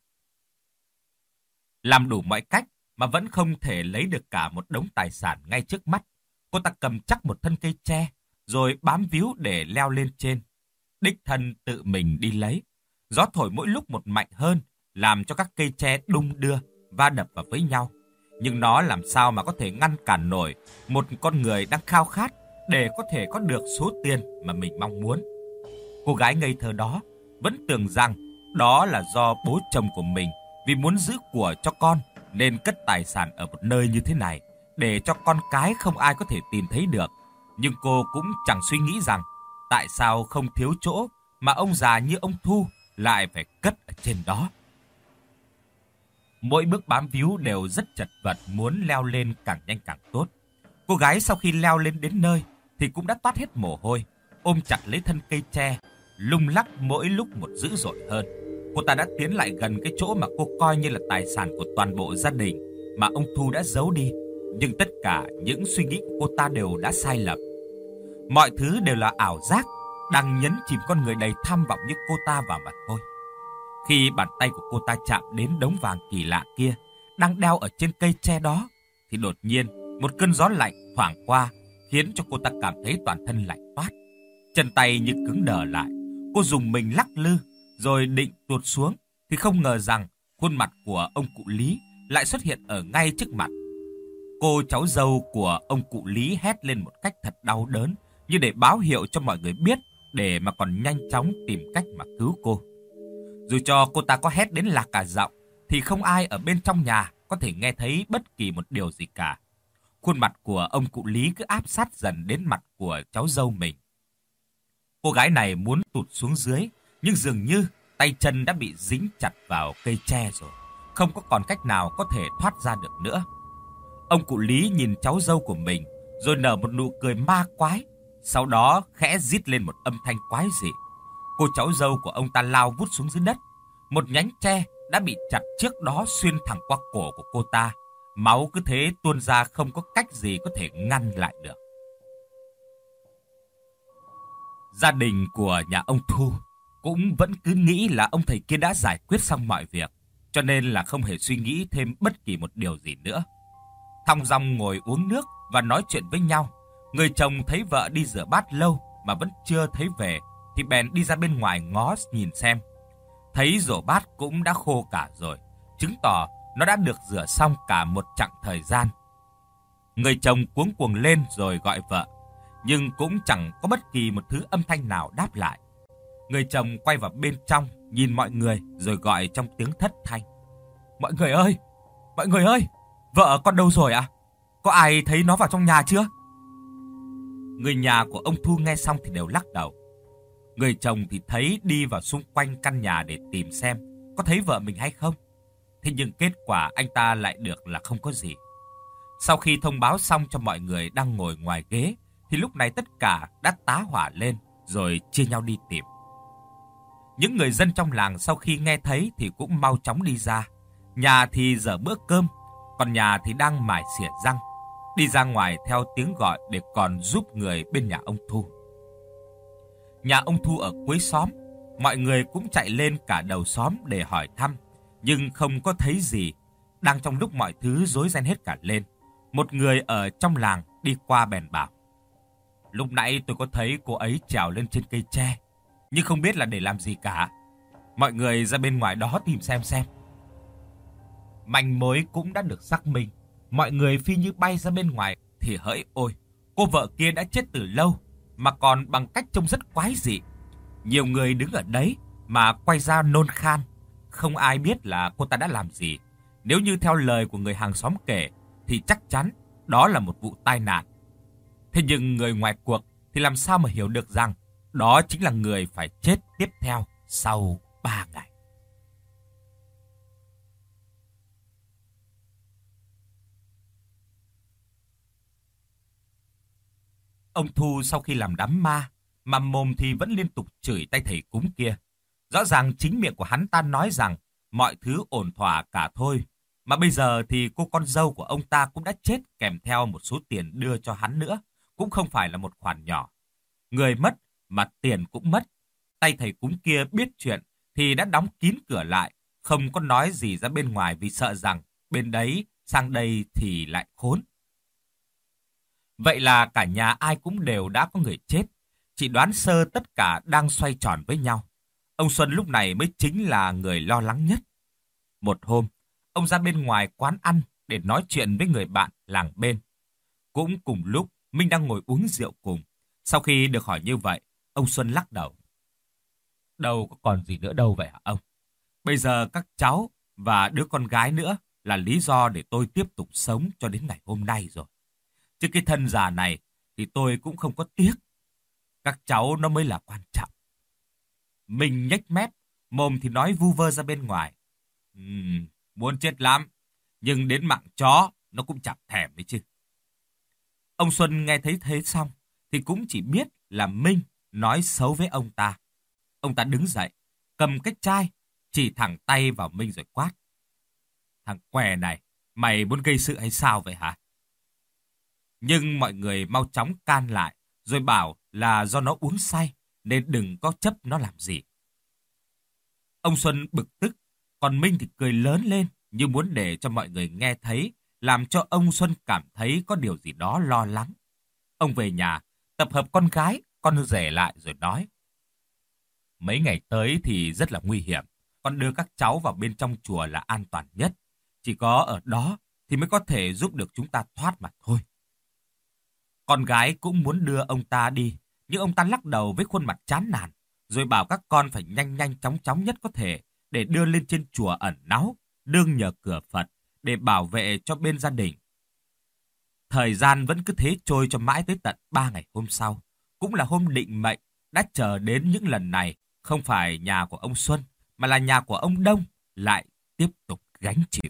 Speaker 1: Làm đủ mọi cách mà vẫn không thể lấy được cả một đống tài sản ngay trước mắt, cô ta cầm chắc một thân cây tre, rồi bám víu để leo lên trên. Đích thân tự mình đi lấy. Gió thổi mỗi lúc một mạnh hơn, làm cho các cây tre đung đưa, va đập vào với nhau. Nhưng nó làm sao mà có thể ngăn cản nổi một con người đang khao khát để có thể có được số tiền mà mình mong muốn. Cô gái ngây thơ đó vẫn tưởng rằng đó là do bố chồng của mình vì muốn giữ của cho con nên cất tài sản ở một nơi như thế này để cho con cái không ai có thể tìm thấy được. Nhưng cô cũng chẳng suy nghĩ rằng tại sao không thiếu chỗ mà ông già như ông Thu lại phải cất ở trên đó. Mỗi bước bám víu đều rất chật vật, muốn leo lên càng nhanh càng tốt. Cô gái sau khi leo lên đến nơi thì cũng đã toát hết mồ hôi, ôm chặt lấy thân cây tre, lung lắc mỗi lúc một dữ dội hơn. Cô ta đã tiến lại gần cái chỗ mà cô coi như là tài sản của toàn bộ gia đình mà ông Thu đã giấu đi. Nhưng tất cả những suy nghĩ của cô ta đều đã sai lầm. Mọi thứ đều là ảo giác, đang nhấn chìm con người đầy tham vọng như cô ta vào mà thôi. Khi bàn tay của cô ta chạm đến đống vàng kỳ lạ kia đang đeo ở trên cây tre đó, thì đột nhiên một cơn gió lạnh thoảng qua, khiến cho cô ta cảm thấy toàn thân lạnh toát. Chân tay như cứng đờ lại, cô dùng mình lắc lư, rồi định tuột xuống, thì không ngờ rằng khuôn mặt của ông cụ Lý lại xuất hiện ở ngay trước mặt. Cô cháu dâu của ông cụ Lý hét lên một cách thật đau đớn, như để báo hiệu cho mọi người biết, để mà còn nhanh chóng tìm cách mà cứu cô. Dù cho cô ta có hét đến lạc cả giọng, thì không ai ở bên trong nhà có thể nghe thấy bất kỳ một điều gì cả. Khuôn mặt của ông cụ Lý cứ áp sát dần đến mặt của cháu dâu mình. Cô gái này muốn tụt xuống dưới, nhưng dường như tay chân đã bị dính chặt vào cây tre rồi, không có còn cách nào có thể thoát ra được nữa. Ông cụ Lý nhìn cháu dâu của mình, rồi nở một nụ cười ma quái, sau đó khẽ rít lên một âm thanh quái dị. Cô cháu dâu của ông ta lao vút xuống dưới đất. Một nhánh tre đã bị chặt trước đó xuyên thẳng qua cổ của cô ta. Máu cứ thế tuôn ra, không có cách gì có thể ngăn lại được. Gia đình của nhà ông Thu cũng vẫn cứ nghĩ là ông thầy kia đã giải quyết xong mọi việc, cho nên là không hề suy nghĩ thêm bất kỳ một điều gì nữa. Thong dong ngồi uống nước và nói chuyện với nhau. Người chồng thấy vợ đi rửa bát lâu mà vẫn chưa thấy về, thì bèn đi ra bên ngoài ngó nhìn xem. Thấy rổ bát cũng đã khô cả rồi, chứng tỏ nó đã được rửa xong cả một chặng thời gian. Người chồng cuống cuồng lên rồi gọi vợ, nhưng cũng chẳng có bất kỳ một thứ âm thanh nào đáp lại. Người chồng quay vào bên trong, nhìn mọi người rồi gọi trong tiếng thất thanh. Mọi người ơi! Mọi người ơi! Vợ con đâu rồi ạ? À? Có ai thấy nó vào trong nhà chưa? Người nhà của ông Thu nghe xong thì đều lắc đầu. Người chồng thì thấy đi vào xung quanh căn nhà để tìm xem có thấy vợ mình hay không. Thế nhưng kết quả anh ta lại được là không có gì. Sau khi thông báo xong cho mọi người đang ngồi ngoài ghế, thì lúc này tất cả đã tá hỏa lên rồi chia nhau đi tìm. Những người dân trong làng sau khi nghe thấy thì cũng mau chóng đi ra. Nhà thì dở bữa cơm, còn nhà thì đang mải xỉa răng. Đi ra ngoài theo tiếng gọi để còn giúp người bên nhà ông Thu. Nhà ông Thu ở cuối xóm, mọi người cũng chạy lên cả đầu xóm để hỏi thăm, nhưng không có thấy gì. Đang trong lúc mọi thứ rối ren hết cả lên, một người ở trong làng đi qua bèn bảo: Lúc nãy tôi có thấy cô ấy trèo lên trên cây tre, nhưng không biết là để làm gì cả. Mọi người ra bên ngoài đó tìm xem xem. Manh mối cũng đã được xác minh. Mọi người phi như bay ra bên ngoài thì hỡi ôi, cô vợ kia đã chết từ lâu, mà còn bằng cách trông rất quái dị. Nhiều người đứng ở đấy mà quay ra nôn khan. Không ai biết là cô ta đã làm gì. Nếu như theo lời của người hàng xóm kể thì chắc chắn đó là một vụ tai nạn. Thế nhưng người ngoài cuộc thì làm sao mà hiểu được rằng đó chính là người phải chết tiếp theo sau ba ngày. Ông Thu sau khi làm đám ma, mà mồm thì vẫn liên tục chửi tay thầy cúng kia. Rõ ràng chính miệng của hắn ta nói rằng mọi thứ ổn thỏa cả thôi. Mà bây giờ thì cô con dâu của ông ta cũng đã chết, kèm theo một số tiền đưa cho hắn nữa. Cũng không phải là một khoản nhỏ. Người mất mà tiền cũng mất. Tay thầy cúng kia biết chuyện thì đã đóng kín cửa lại, không có nói gì ra bên ngoài vì sợ rằng bên đấy sang đây thì lại khốn. Vậy là cả nhà ai cũng đều đã có người chết. Chỉ đoán sơ tất cả đang xoay tròn với nhau. Ông Xuân lúc này mới chính là người lo lắng nhất. Một hôm, ông ra bên ngoài quán ăn để nói chuyện với người bạn làng bên. Cũng cùng lúc Minh đang ngồi uống rượu cùng. Sau khi được hỏi như vậy, ông Xuân lắc đầu. Đâu có còn gì nữa đâu vậy hả ông? Bây giờ các cháu và đứa con gái nữa là lý do để tôi tiếp tục sống cho đến ngày hôm nay rồi. Chứ cái thân già này thì tôi cũng không có tiếc. Các cháu nó mới là quan trọng. Mình nhếch mép, mồm thì nói vu vơ ra bên ngoài. Uhm, muốn chết lắm, nhưng đến mạng chó nó cũng chẳng thèm đấy chứ. Ông Xuân nghe thấy thế xong thì cũng chỉ biết là Minh nói xấu với ông ta. Ông ta đứng dậy, cầm cái chai, chỉ thẳng tay vào Minh rồi quát. Thằng què này, mày muốn gây sự hay sao vậy hả? Nhưng mọi người mau chóng can lại, rồi bảo là do nó uống say, nên đừng có chấp nó làm gì. Ông Xuân bực tức, còn Minh thì cười lớn lên như muốn để cho mọi người nghe thấy, làm cho ông Xuân cảm thấy có điều gì đó lo lắng. Ông về nhà, tập hợp con gái, con rể lại rồi nói: mấy ngày tới thì rất là nguy hiểm, con đưa các cháu vào bên trong chùa là an toàn nhất. Chỉ có ở đó thì mới có thể giúp được chúng ta thoát mà thôi. Con gái cũng muốn đưa ông ta đi, nhưng ông ta lắc đầu với khuôn mặt chán nản, rồi bảo các con phải nhanh nhanh chóng chóng nhất có thể để đưa lên trên chùa ẩn náu, nương nhờ cửa Phật để bảo vệ cho bên gia đình. Thời gian vẫn cứ thế trôi cho mãi tới tận ba ngày hôm sau, cũng là hôm định mệnh đã chờ đến những lần này, không phải nhà của ông Xuân mà là nhà của ông Đông lại tiếp tục gánh chịu.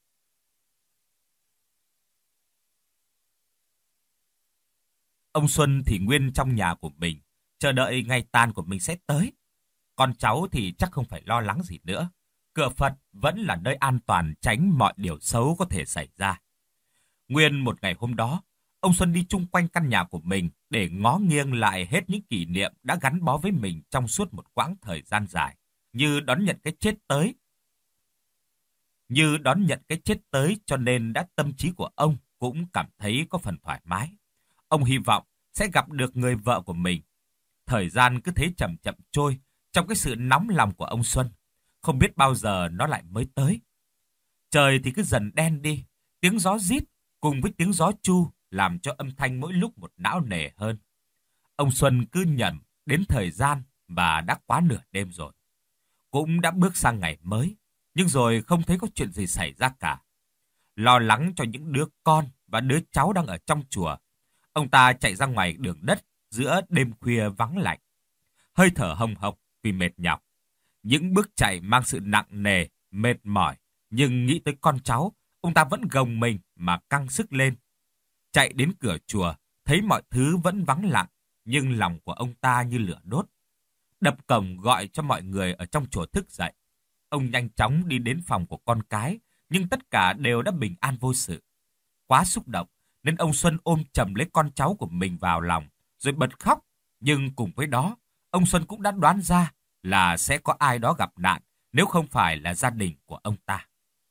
Speaker 1: Ông Xuân thì nguyên trong nhà của mình, chờ đợi ngày tàn của mình sẽ tới. Con cháu thì chắc không phải lo lắng gì nữa. Cửa Phật vẫn là nơi an toàn, tránh mọi điều xấu có thể xảy ra. Nguyên một ngày hôm đó, ông Xuân đi chung quanh căn nhà của mình để ngó nghiêng lại hết những kỷ niệm đã gắn bó với mình trong suốt một quãng thời gian dài, như đón nhận cái chết tới. Như đón nhận cái chết tới cho nên đã tâm trí của ông cũng cảm thấy có phần thoải mái. Ông hy vọng sẽ gặp được người vợ của mình. Thời gian cứ thế chậm chậm trôi trong cái sự nóng lòng của ông Xuân. Không biết bao giờ nó lại mới tới. Trời thì cứ dần đen đi, tiếng gió rít cùng với tiếng gió chu làm cho âm thanh mỗi lúc một não nề hơn. Ông Xuân cứ nhẩm đến thời gian và đã quá nửa đêm rồi. Cũng đã bước sang ngày mới, nhưng rồi không thấy có chuyện gì xảy ra cả. Lo lắng cho những đứa con và đứa cháu đang ở trong chùa, ông ta chạy ra ngoài đường đất giữa đêm khuya vắng lạnh. Hơi thở hồng hộc vì mệt nhọc. Những bước chạy mang sự nặng nề, mệt mỏi, nhưng nghĩ tới con cháu, ông ta vẫn gồng mình mà căng sức lên. Chạy đến cửa chùa, thấy mọi thứ vẫn vắng lặng, nhưng lòng của ông ta như lửa đốt. Đập cổng gọi cho mọi người ở trong chùa thức dậy. Ông nhanh chóng đi đến phòng của con cái, nhưng tất cả đều đã bình an vô sự. Quá xúc động, nên ông Xuân ôm chầm lấy con cháu của mình vào lòng, rồi bật khóc. Nhưng cùng với đó, ông Xuân cũng đã đoán ra là sẽ có ai đó gặp nạn, nếu không phải là gia đình của ông ta.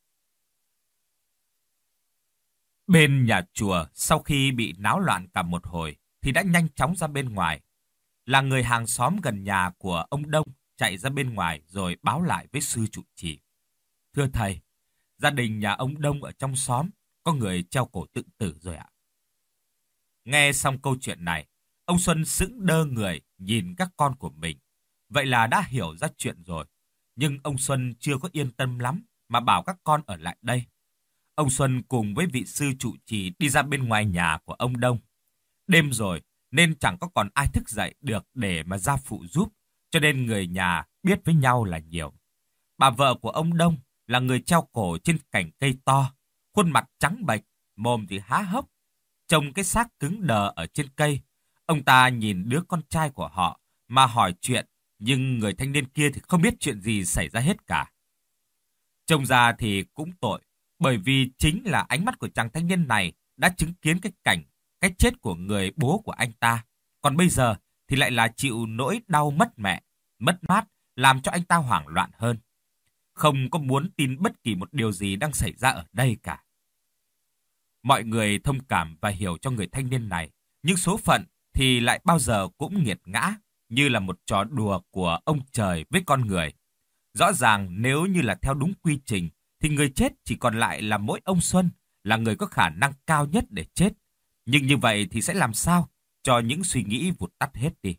Speaker 1: Bên nhà chùa, sau khi bị náo loạn cả một hồi, thì đã nhanh chóng ra bên ngoài. Là người hàng xóm gần nhà của ông Đông chạy ra bên ngoài rồi báo lại với sư trụ trì. Thưa thầy, gia đình nhà ông Đông ở trong xóm có người treo cổ tự tử rồi ạ. Nghe xong câu chuyện này, ông Xuân sững đơ người nhìn các con của mình. Vậy là đã hiểu ra chuyện rồi. Nhưng ông Xuân chưa có yên tâm lắm mà bảo các con ở lại đây. Ông Xuân cùng với vị sư trụ trì đi ra bên ngoài nhà của ông Đông. Đêm rồi nên chẳng có còn ai thức dậy được để mà ra phụ giúp, cho nên người nhà biết với nhau là nhiều. Bà vợ của ông Đông là người treo cổ trên cành cây to, khuôn mặt trắng bệch, mồm thì há hốc. Trông cái xác cứng đờ ở trên cây, ông ta nhìn đứa con trai của họ mà hỏi chuyện, nhưng người thanh niên kia thì không biết chuyện gì xảy ra hết cả. Trông ra thì cũng tội, bởi vì chính là ánh mắt của chàng thanh niên này đã chứng kiến cái cảnh, cái chết của người bố của anh ta. Còn bây giờ thì lại là chịu nỗi đau mất mẹ, mất mát, làm cho anh ta hoảng loạn hơn. Không có muốn tin bất kỳ một điều gì đang xảy ra ở đây cả. Mọi người thông cảm và hiểu cho người thanh niên này, nhưng số phận thì lại bao giờ cũng nghiệt ngã, như là một trò đùa của ông trời với con người. Rõ ràng nếu như là theo đúng quy trình, thì người chết chỉ còn lại là mỗi ông Xuân, là người có khả năng cao nhất để chết. Nhưng như vậy thì sẽ làm sao cho những suy nghĩ vụt tắt hết đi.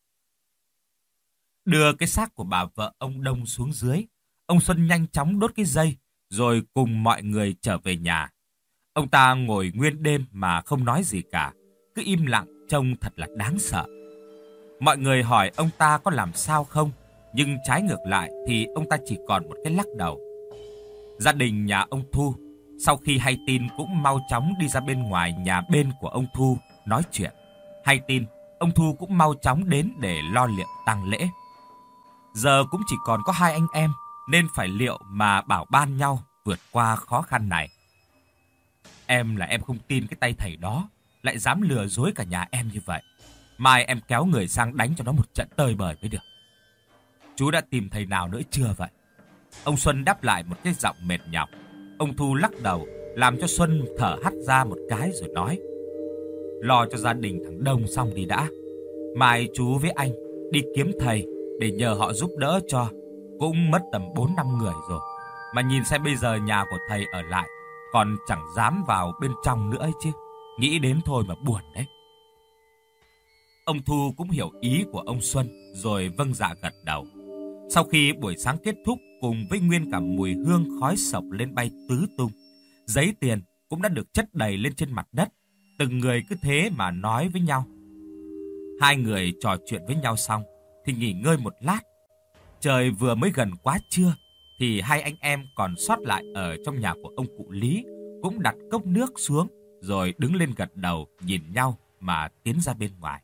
Speaker 1: Đưa cái xác của bà vợ ông Đông xuống dưới, ông Xuân nhanh chóng đốt cái dây, rồi cùng mọi người trở về nhà. Ông ta ngồi nguyên đêm mà không nói gì cả, cứ im lặng trông thật là đáng sợ. Mọi người hỏi ông ta có làm sao không, nhưng trái ngược lại thì ông ta chỉ còn một cái lắc đầu. Gia đình nhà ông Thu sau khi hay tin cũng mau chóng đi ra bên ngoài nhà bên của ông Thu nói chuyện. Hay tin, ông Thu cũng mau chóng đến để lo liệu tang lễ. Giờ cũng chỉ còn có hai anh em nên phải liệu mà bảo ban nhau vượt qua khó khăn này. Em là em không tin cái tay thầy đó lại dám lừa dối cả nhà em như vậy. Mai em kéo người sang đánh cho nó một trận tơi bời mới được. chú đã tìm thầy nào nữa chưa vậy? Ông Xuân đáp lại một cái giọng mệt nhọc. Ông Thu lắc đầu, làm cho Xuân thở hắt ra một cái rồi nói: Lo cho gia đình thằng Đông xong đi đã. Mai chú với anh đi kiếm thầy để nhờ họ giúp đỡ cho. Cũng mất tầm bốn năm người rồi. Mà nhìn xem bây giờ nhà của thầy ở lại, còn chẳng dám vào bên trong nữa ấy chứ. Nghĩ đến thôi mà buồn đấy. Ông Thu cũng hiểu ý của ông Xuân, rồi vâng dạ gật đầu. Sau khi buổi sáng kết thúc, cùng với nguyên cả mùi hương khói sộc lên bay tứ tung, giấy tiền cũng đã được chất đầy lên trên mặt đất. Từng người cứ thế mà nói với nhau. Hai người trò chuyện với nhau xong thì nghỉ ngơi một lát. Trời vừa mới gần quá trưa thì hai anh em còn sót lại ở trong nhà của ông cụ Lý cũng đặt cốc nước xuống, rồi đứng lên gật đầu nhìn nhau mà tiến ra bên ngoài.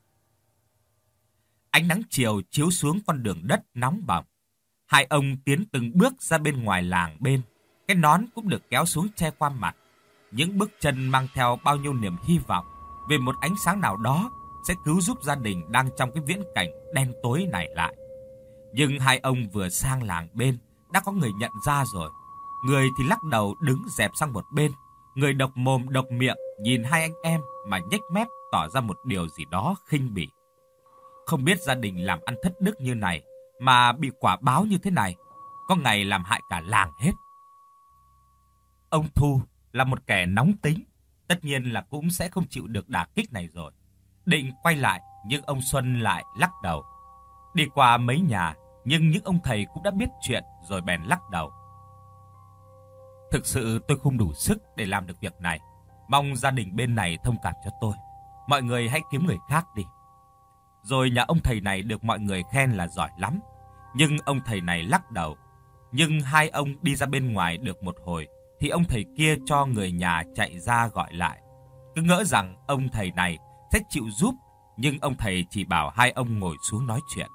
Speaker 1: Ánh nắng chiều chiếu xuống con đường đất nóng bỏng. Hai ông tiến từng bước ra bên ngoài làng bên. Cái nón cũng được kéo xuống che qua mặt. Những bước chân mang theo bao nhiêu niềm hy vọng về một ánh sáng nào đó sẽ cứu giúp gia đình đang trong cái viễn cảnh đen tối này lại. Nhưng hai ông vừa sang làng bên đã có người nhận ra rồi. Người thì lắc đầu đứng dẹp sang một bên. Người độc mồm độc miệng nhìn hai anh em mà nhếch mép tỏ ra một điều gì đó khinh bỉ. Không biết gia đình làm ăn thất đức như này mà bị quả báo như thế này, có ngày làm hại cả làng hết. Ông Thu là một kẻ nóng tính, tất nhiên là cũng sẽ không chịu được đả kích này rồi. Định quay lại nhưng ông Xuân lại lắc đầu. Đi qua mấy nhà nhưng những ông thầy cũng đã biết chuyện rồi bèn lắc đầu. Thực sự tôi không đủ sức để làm được việc này. Mong gia đình bên này thông cảm cho tôi. Mọi người hãy kiếm người khác đi. Rồi nhà ông thầy này được mọi người khen là giỏi lắm. Nhưng ông thầy này lắc đầu. Nhưng hai ông đi ra bên ngoài được một hồi thì ông thầy kia cho người nhà chạy ra gọi lại. Cứ ngỡ rằng ông thầy này sẽ chịu giúp, nhưng ông thầy chỉ bảo hai ông ngồi xuống nói chuyện.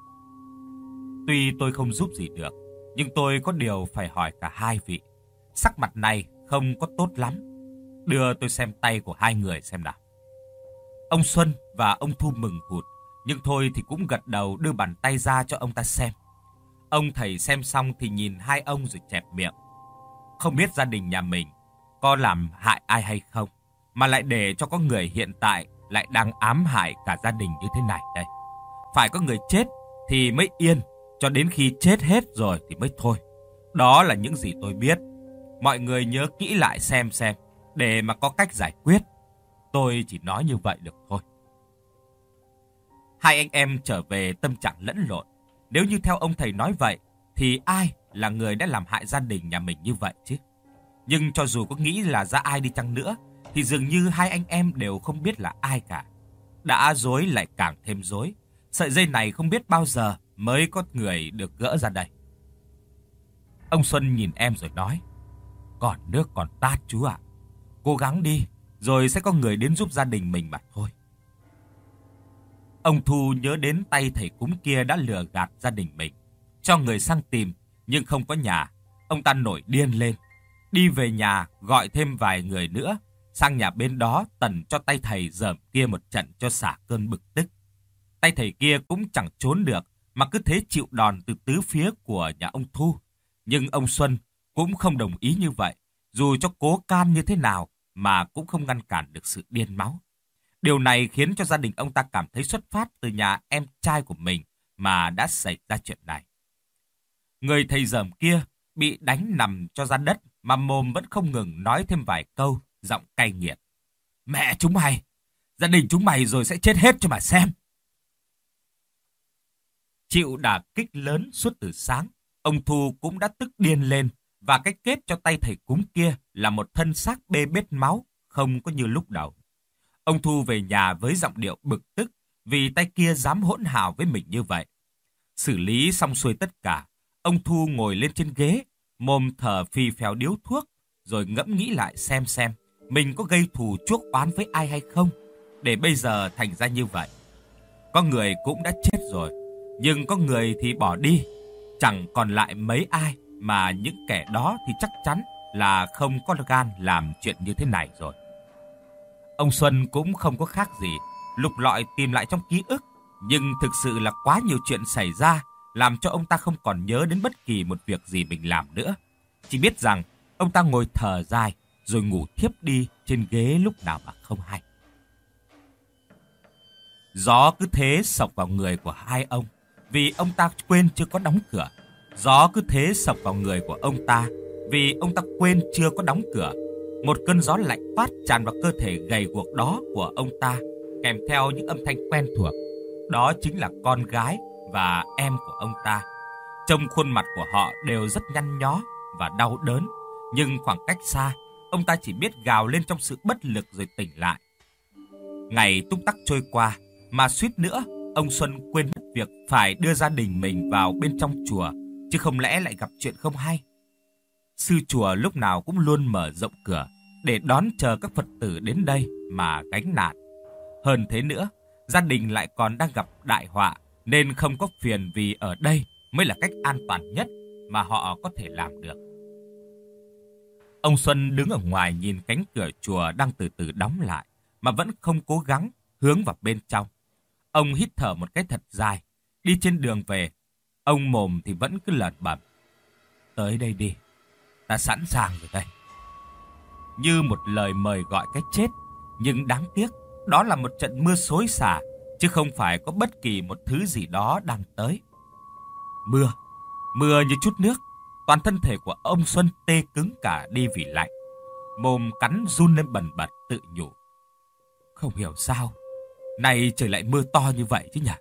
Speaker 1: Tuy tôi không giúp gì được, nhưng tôi có điều phải hỏi cả hai vị. Sắc mặt này không có tốt lắm. Đưa tôi xem tay của hai người xem nào. Ông Xuân và ông Thu mừng hụt, nhưng thôi thì cũng gật đầu đưa bàn tay ra cho ông ta xem. Ông thầy xem xong thì nhìn hai ông rồi chẹp miệng. Không biết gia đình nhà mình có làm hại ai hay không, mà lại để cho có người hiện tại lại đang ám hại cả gia đình như thế này đây. Phải có người chết thì mới yên, cho đến khi chết hết rồi thì mới thôi. Đó là những gì tôi biết. Mọi người nhớ kỹ lại xem xem, để mà có cách giải quyết. Tôi chỉ nói như vậy được thôi. Hai anh em trở về tâm trạng lẫn lộn. Nếu như theo ông thầy nói vậy, thì ai là người đã làm hại gia đình nhà mình như vậy chứ? Nhưng cho dù có nghĩ là ra ai đi chăng nữa, thì dường như hai anh em đều không biết là ai cả. Đã rối lại càng thêm rối. Sợi dây này không biết bao giờ mới có người được gỡ ra đây. Ông Xuân nhìn em rồi nói: Còn nước còn tát chú ạ. Cố gắng đi, rồi sẽ có người đến giúp gia đình mình mà thôi. Ông Thu nhớ đến tay thầy cúng kia đã lừa gạt gia đình mình, cho người sang tìm nhưng không có nhà. Ông ta nổi điên lên, đi về nhà gọi thêm vài người nữa, sang nhà bên đó tần cho tay thầy dởm kia một trận cho xả cơn bực tức. Tay thầy kia cũng chẳng trốn được, mà cứ thế chịu đòn từ tứ phía của nhà ông Thu. Nhưng ông Xuân cũng không đồng ý như vậy, dù cho cố can như thế nào mà cũng không ngăn cản được sự điên máu. Điều này khiến cho gia đình ông ta cảm thấy xuất phát từ nhà em trai của mình mà đã xảy ra chuyện này. Người thầy dởm kia bị đánh nằm cho ra đất mà mồm vẫn không ngừng nói thêm vài câu, giọng cay nghiệt. Mẹ chúng mày, gia đình chúng mày rồi sẽ chết hết cho mà xem. Chịu đả kích lớn suốt từ sáng, ông Thu cũng đã tức điên lên, và cái kết cho tay thầy cúng kia là một thân xác bê bết máu, không có như lúc đầu. Ông Thu về nhà với giọng điệu bực tức vì tay kia dám hỗn hào với mình như vậy. Xử lý xong xuôi tất cả, ông Thu ngồi lên trên ghế, mồm thở phì phèo điếu thuốc, rồi ngẫm nghĩ lại xem xem mình có gây thù chuốc oán với ai hay không, để bây giờ thành ra như vậy. Có người cũng đã chết rồi, nhưng có người thì bỏ đi, chẳng còn lại mấy ai, mà những kẻ đó thì chắc chắn là không có gan làm chuyện như thế này rồi. Ông Xuân cũng không có khác gì, lục lọi tìm lại trong ký ức, nhưng thực sự là quá nhiều chuyện xảy ra, làm cho ông ta không còn nhớ đến bất kỳ một việc gì mình làm nữa. Chỉ biết rằng ông ta ngồi thở dài rồi ngủ thiếp đi trên ghế lúc nào mà không hay. Gió cứ thế sộc vào người của hai ông vì ông ta quên chưa có đóng cửa. Gió cứ thế sộc vào người của ông ta vì ông ta quên chưa có đóng cửa. Một cơn gió lạnh toát tràn vào cơ thể gầy guộc đó của ông ta, kèm theo những âm thanh quen thuộc. Đó chính là con gái và em của ông ta. Trông khuôn mặt của họ đều rất nhăn nhó và đau đớn, nhưng khoảng cách xa, ông ta chỉ biết gào lên trong sự bất lực rồi tỉnh lại. Ngày túc tắc trôi qua, mà suýt nữa, ông Xuân quên mất việc phải đưa gia đình mình vào bên trong chùa, chứ không lẽ lại gặp chuyện không hay. Sư chùa lúc nào cũng luôn mở rộng cửa để đón chờ các Phật tử đến đây mà gánh nạn. Hơn thế nữa, gia đình lại còn đang gặp đại họa, nên không có phiền vì ở đây mới là cách an toàn nhất mà họ có thể làm được. Ông Xuân đứng ở ngoài nhìn cánh cửa chùa đang từ từ đóng lại, mà vẫn không cố gắng hướng vào bên trong. Ông hít thở một cái thật dài, đi trên đường về, ông mồm thì vẫn cứ lẩm bẩm: tới đây đi, ta sẵn sàng rồi đây. Như một lời mời gọi cái chết, nhưng đáng tiếc, đó là một trận mưa xối xả, chứ không phải có bất kỳ một thứ gì đó đang tới. Mưa, mưa như chút nước, toàn thân thể của ông Xuân tê cứng cả đi vì lạnh. Mồm cắn run lên bần bật tự nhủ: không hiểu sao, nay trời lại mưa to như vậy chứ nhỉ?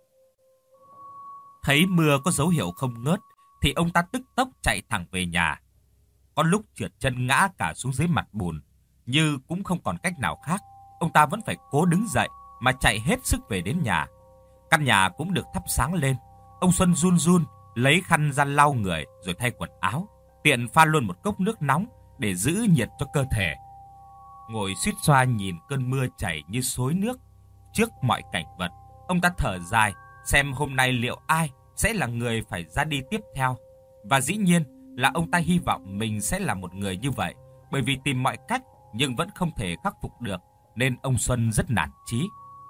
Speaker 1: Thấy mưa có dấu hiệu không ngớt, thì ông ta tức tốc chạy thẳng về nhà. Có lúc trượt chân ngã cả xuống dưới mặt bùn, như cũng không còn cách nào khác, ông ta vẫn phải cố đứng dậy mà chạy hết sức về đến nhà. Căn nhà cũng được thắp sáng lên. Ông Xuân run run lấy khăn ra lau người rồi thay quần áo, tiện pha luôn một cốc nước nóng để giữ nhiệt cho cơ thể. Ngồi suýt xoa nhìn cơn mưa chảy như xối nước trước mọi cảnh vật, ông ta thở dài xem hôm nay liệu ai sẽ là người phải ra đi tiếp theo. Và dĩ nhiên là ông ta hy vọng mình sẽ là một người như vậy, bởi vì tìm mọi cách nhưng vẫn không thể khắc phục được, nên ông Xuân rất nản chí.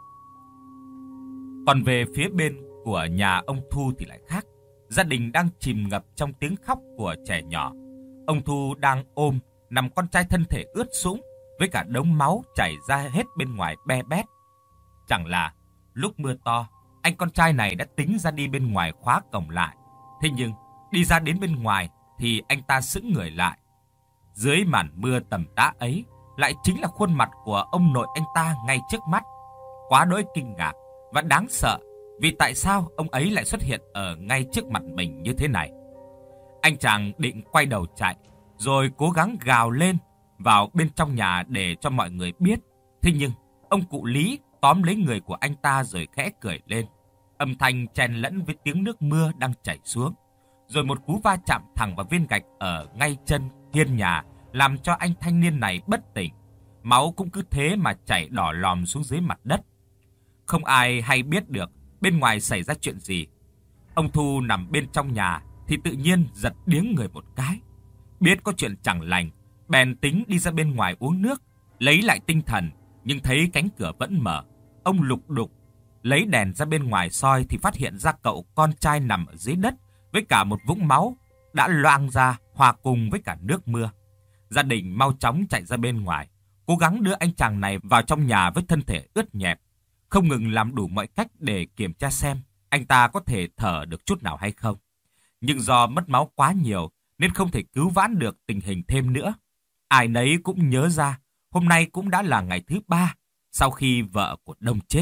Speaker 1: Còn về phía bên của nhà ông Thu thì lại khác. Gia đình đang chìm ngập trong tiếng khóc của trẻ nhỏ. Ông Thu đang ôm nằm con trai thân thể ướt sũng với cả đống máu chảy ra hết bên ngoài be bét. Chẳng là lúc mưa to, anh con trai này đã tính ra đi bên ngoài khóa cổng lại. Thế nhưng đi ra đến bên ngoài thì anh ta sững người lại. Dưới màn mưa tầm tã ấy lại chính là khuôn mặt của ông nội anh ta ngay trước mắt. Quá đỗi kinh ngạc và đáng sợ, vì tại sao ông ấy lại xuất hiện ở ngay trước mặt mình như thế này. Anh chàng định quay đầu chạy, rồi cố gắng gào lên vào bên trong nhà để cho mọi người biết. Thế nhưng ông cụ Lý tóm lấy người của anh ta rồi khẽ cười lên. Âm thanh chen lẫn với tiếng nước mưa đang chảy xuống. Rồi một cú va chạm thẳng vào viên gạch ở ngay chân hiên nhà, làm cho anh thanh niên này bất tỉnh. Máu cũng cứ thế mà chảy đỏ lòm xuống dưới mặt đất. Không ai hay biết được bên ngoài xảy ra chuyện gì. Ông Thu nằm bên trong nhà thì tự nhiên giật điếng người một cái. Biết có chuyện chẳng lành, bèn tính đi ra bên ngoài uống nước, lấy lại tinh thần, nhưng thấy cánh cửa vẫn mở. Ông lục đục lấy đèn ra bên ngoài soi thì phát hiện ra cậu con trai nằm ở dưới đất với cả một vũng máu đã loang ra hòa cùng với cả nước mưa. Gia đình mau chóng chạy ra bên ngoài, cố gắng đưa anh chàng này vào trong nhà với thân thể ướt nhẹp, không ngừng làm đủ mọi cách để kiểm tra xem anh ta có thể thở được chút nào hay không. Nhưng do mất máu quá nhiều nên không thể cứu vãn được tình hình thêm nữa. Ai nấy cũng nhớ ra hôm nay cũng đã là ngày thứ ba sau khi vợ của Đông chết.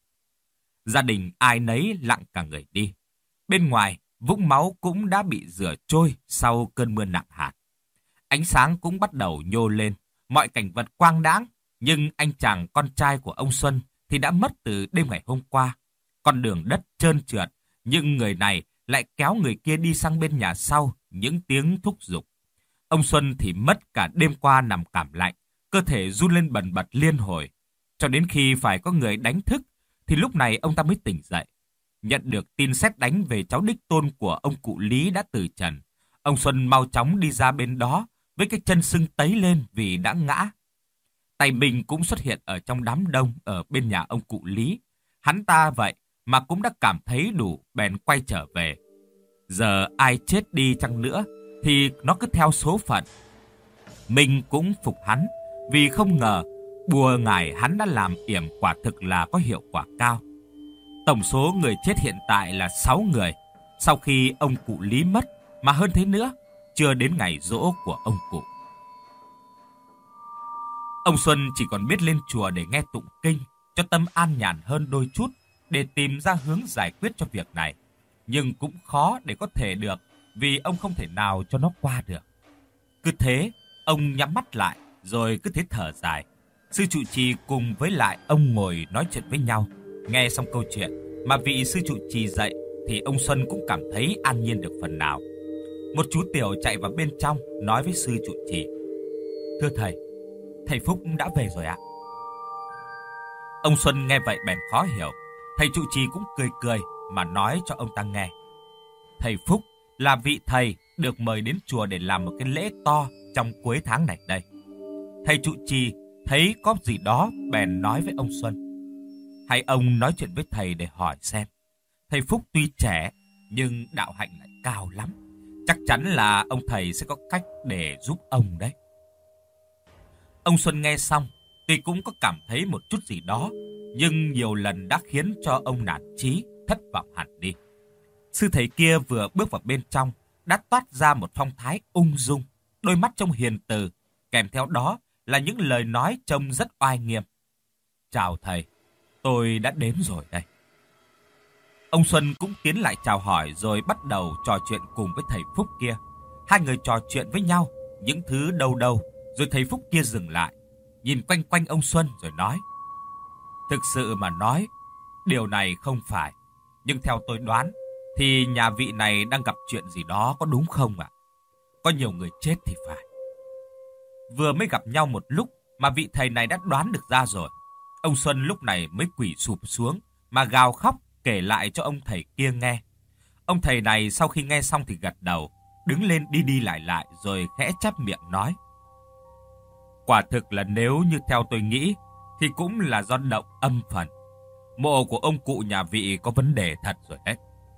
Speaker 1: Gia đình ai nấy lặng cả người đi. Bên ngoài, vũng máu cũng đã bị rửa trôi sau cơn mưa nặng hạt. Ánh sáng cũng bắt đầu nhô lên, mọi cảnh vật quang đãng, nhưng anh chàng con trai của ông Xuân thì đã mất từ đêm ngày hôm qua. Con đường đất trơn trượt, nhưng người này lại kéo người kia đi sang bên nhà sau những tiếng thúc giục. Ông Xuân thì mất cả đêm qua nằm cảm lạnh, cơ thể run lên bần bật liên hồi. Cho đến khi phải có người đánh thức, thì lúc này ông ta mới tỉnh dậy. Nhận được tin sét đánh về cháu đích tôn của ông cụ Lý đã từ trần, ông Xuân mau chóng đi ra bên đó với cái chân sưng tấy lên vì đã ngã. Tay mình cũng xuất hiện ở trong đám đông ở bên nhà ông cụ Lý. Hắn ta vậy mà cũng đã cảm thấy đủ, bèn quay trở về. Giờ ai chết đi chăng nữa thì nó cứ theo số phận. Mình cũng phục hắn vì không ngờ bùa ngải hắn đã làm yểm quả thực là có hiệu quả cao. Tổng số người chết hiện tại là sáu người sau khi ông cụ Lý mất, mà hơn thế nữa, chưa đến ngày giỗ của ông cụ. Ông Xuân chỉ còn biết lên chùa để nghe tụng kinh cho tâm an nhàn hơn đôi chút, để tìm ra hướng giải quyết cho việc này. Nhưng cũng khó để có thể được, vì ông không thể nào cho nó qua được. Cứ thế, ông nhắm mắt lại, rồi cứ thế thở dài. Sư trụ trì cùng với lại ông ngồi nói chuyện với nhau. Nghe xong câu chuyện mà vị sư trụ trì dạy, thì ông Xuân cũng cảm thấy an nhiên được phần nào. Một chú tiểu chạy vào bên trong, nói với sư trụ trì: "Thưa thầy, thầy Phúc đã về rồi ạ." Ông Xuân nghe vậy bèn khó hiểu. Thầy trụ trì cũng cười cười mà nói cho ông ta nghe: "Thầy Phúc là vị thầy được mời đến chùa để làm một cái lễ to trong cuối tháng này đây." Thầy trụ trì thấy có gì đó bèn nói với ông Xuân: "Hay ông nói chuyện với thầy để hỏi xem. Thầy Phúc tuy trẻ nhưng đạo hạnh lại cao lắm. Chắc chắn là ông thầy sẽ có cách để giúp ông đấy." Ông Xuân nghe xong thì cũng có cảm thấy một chút gì đó, nhưng nhiều lần đã khiến cho ông nản chí, thất vọng hẳn đi. Sư thầy kia vừa bước vào bên trong đã toát ra một phong thái ung dung, đôi mắt trông hiền từ, kèm theo đó là những lời nói trông rất oai nghiêm. "Chào thầy, tôi đã đến rồi đây." Ông Xuân cũng tiến lại chào hỏi rồi bắt đầu trò chuyện cùng với thầy Phúc kia. Hai người trò chuyện với nhau những thứ đâu đâu, rồi thầy Phúc kia dừng lại, nhìn quanh quanh ông Xuân rồi nói: "Thực sự mà nói, điều này không phải, nhưng theo tôi đoán thì nhà vị này đang gặp chuyện gì đó, có đúng không ạ? Có nhiều người chết thì phải." Vừa mới gặp nhau một lúc mà vị thầy này đã đoán được ra rồi. Ông Xuân lúc này mới quỳ sụp xuống mà gào khóc kể lại cho ông thầy kia nghe. Ông thầy này sau khi nghe xong thì gật đầu, đứng lên đi đi lại lại rồi khẽ chép miệng nói: "Quả thực là nếu như theo tôi nghĩ thì cũng là do động âm phần. Mộ của ông cụ nhà vị có vấn đề thật rồi đấy."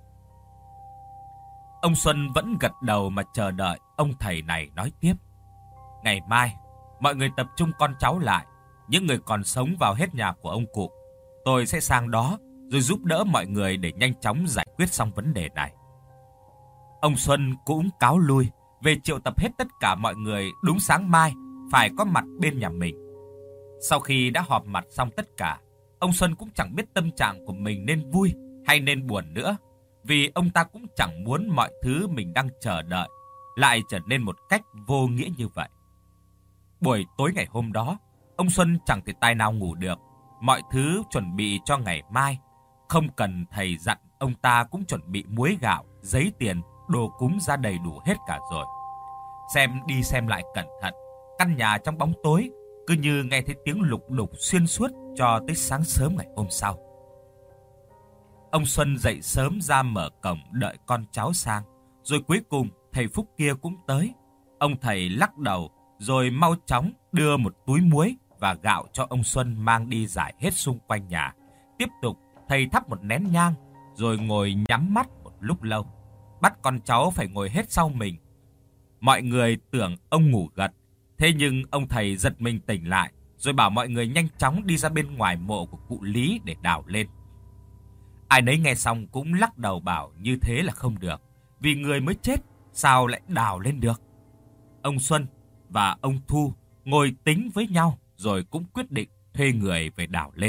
Speaker 1: Ông Xuân vẫn gật đầu mà chờ đợi ông thầy này nói tiếp: "Ngày mai, mọi người tập trung con cháu lại, những người còn sống vào hết nhà của ông cụ. Tôi sẽ sang đó rồi giúp đỡ mọi người để nhanh chóng giải quyết xong vấn đề này." Ông Xuân cũng cáo lui về triệu tập hết tất cả mọi người đúng sáng mai phải có mặt bên nhà mình. Sau khi đã họp mặt xong tất cả, ông Xuân cũng chẳng biết tâm trạng của mình nên vui hay nên buồn nữa, vì ông ta cũng chẳng muốn mọi thứ mình đang chờ đợi lại trở nên một cách vô nghĩa như vậy. Buổi tối ngày hôm đó, ông Xuân chẳng thể tài nào ngủ được. Mọi thứ chuẩn bị cho ngày mai, không cần thầy dặn, ông ta cũng chuẩn bị muối gạo, giấy tiền, đồ cúng ra đầy đủ hết cả rồi. Xem đi xem lại cẩn thận, căn nhà trong bóng tối cứ như nghe thấy tiếng lục đục xuyên suốt cho tới sáng sớm ngày hôm sau. Ông Xuân dậy sớm ra mở cổng đợi con cháu sang, rồi cuối cùng thầy Phúc kia cũng tới. Ông thầy lắc đầu rồi mau chóng đưa một túi muối và gạo cho ông Xuân mang đi rải hết xung quanh nhà. Tiếp tục thầy thắp một nén nhang rồi ngồi nhắm mắt một lúc lâu, bắt con cháu phải ngồi hết sau mình. Mọi người tưởng ông ngủ gật, thế nhưng ông thầy giật mình tỉnh lại rồi bảo mọi người nhanh chóng đi ra bên ngoài mộ của cụ Lý để đào lên. Ai nấy nghe xong cũng lắc đầu bảo như thế là không được, vì người mới chết sao lại đào lên được. Ông Xuân và ông Thu ngồi tính với nhau rồi cũng quyết định thuê người về đào lên.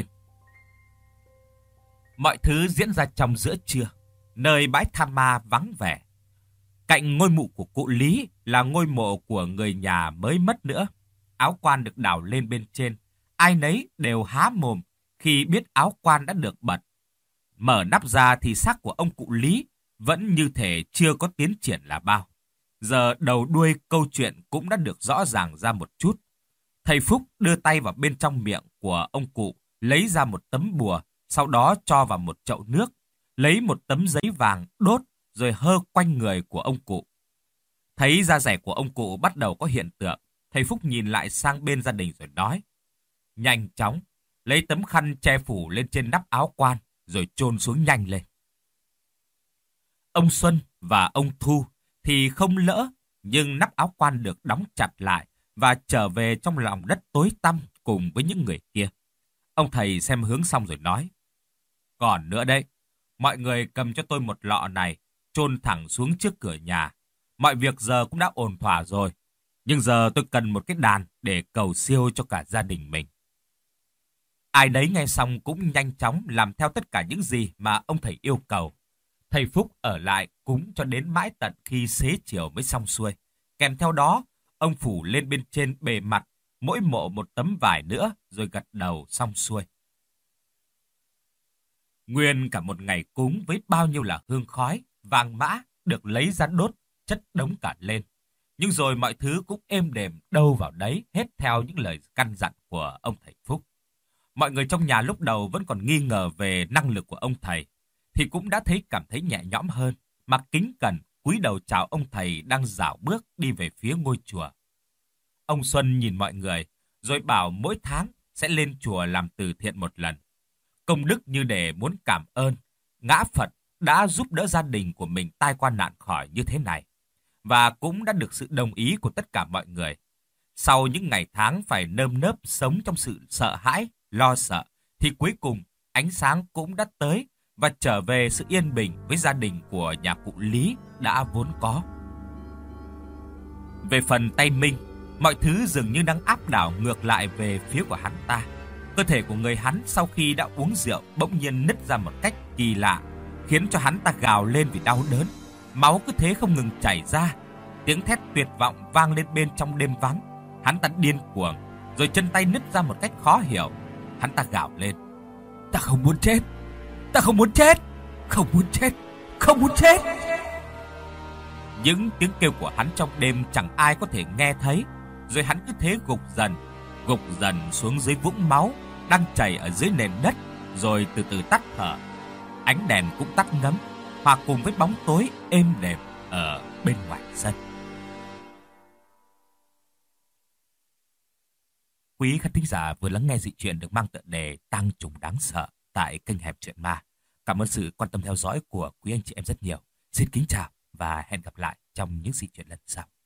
Speaker 1: Mọi thứ diễn ra trong giữa trưa, nơi bãi tha ma vắng vẻ. Cạnh ngôi mộ của cụ Lý là ngôi mộ của người nhà mới mất nữa. Áo quan được đào lên bên trên, ai nấy đều há mồm khi biết áo quan đã được bật. Mở nắp ra thì xác của ông cụ Lý vẫn như thể chưa có tiến triển là bao. Giờ đầu đuôi câu chuyện cũng đã được rõ ràng ra một chút. Thầy Phúc đưa tay vào bên trong miệng của ông cụ, lấy ra một tấm bùa, sau đó cho vào một chậu nước, lấy một tấm giấy vàng đốt rồi hơ quanh người của ông cụ. Thấy da dẻ của ông cụ bắt đầu có hiện tượng, thầy Phúc nhìn lại sang bên gia đình rồi nói: "Nhanh chóng, lấy tấm khăn che phủ lên trên nắp áo quan, rồi chôn xuống nhanh lên." Ông Xuân và ông Thu thì không lỡ, nhưng nắp áo quan được đóng chặt lại và trở về trong lòng đất tối tăm cùng với những người kia. Ông thầy xem hướng xong rồi nói: Còn nữa đây, mọi người cầm cho tôi một lọ này, chôn thẳng xuống trước cửa nhà. Mọi việc giờ cũng đã ổn thỏa rồi, nhưng giờ tôi cần một cái đàn để cầu siêu cho cả gia đình mình. Ai đấy nghe xong cũng nhanh chóng làm theo tất cả những gì mà ông thầy yêu cầu. Thầy Phúc ở lại cúng cho đến mãi tận khi xế chiều mới xong xuôi. Kèm theo đó, ông phủ lên bên trên bề mặt mỗi mộ một tấm vải nữa rồi gật đầu xong xuôi. Nguyên cả một ngày cúng với bao nhiêu là hương khói, vàng mã được lấy ra đốt, chất đống cả lên. Nhưng rồi mọi thứ cũng êm đềm đâu vào đấy, hết theo những lời căn dặn của ông thầy Phúc. Mọi người trong nhà lúc đầu vẫn còn nghi ngờ về năng lực của ông thầy, thì cũng đã thấy cảm thấy nhẹ nhõm hơn, mà kính cẩn cúi đầu chào ông thầy đang dạo bước đi về phía ngôi chùa. Ông Xuân nhìn mọi người, rồi bảo mỗi tháng sẽ lên chùa làm từ thiện một lần. Công đức như để muốn cảm ơn ngã Phật đã giúp đỡ gia đình của mình tai qua nạn khỏi như thế này, và cũng đã được sự đồng ý của tất cả mọi người. Sau những ngày tháng phải nơm nớp sống trong sự sợ hãi, lo sợ, thì cuối cùng ánh sáng cũng đã tới và trở về sự yên bình với gia đình của nhà cụ Lý đã vốn có. Về phần tay Minh, mọi thứ dường như đang áp đảo ngược lại về phía của hắn ta. Cơ thể của người hắn sau khi đã uống rượu bỗng nhiên nứt ra một cách kỳ lạ, khiến cho hắn ta gào lên vì đau đớn. Máu cứ thế không ngừng chảy ra. Tiếng thét tuyệt vọng vang lên bên trong đêm vắng. Hắn ta điên cuồng, rồi chân tay nứt ra một cách khó hiểu. Hắn ta gào lên: Ta không muốn chết! Ta không muốn chết! Không muốn chết! Không muốn chết! Những tiếng kêu của hắn trong đêm chẳng ai có thể nghe thấy. Rồi hắn cứ thế gục dần, gục dần xuống dưới vũng máu đang chảy ở dưới nền đất, rồi từ từ tắt thở. Ánh đèn cũng tắt ngấm, hòa cùng với bóng tối êm đềm ở bên ngoài sân. Quý khán thính giả vừa lắng nghe dị truyện được mang tựa đề Tang Trùng Đáng Sợ tại kênh Hẻm Chuyện Ma. Cảm ơn sự quan tâm theo dõi của quý anh chị em rất nhiều. Xin kính chào và hẹn gặp lại trong những dị truyện lần sau.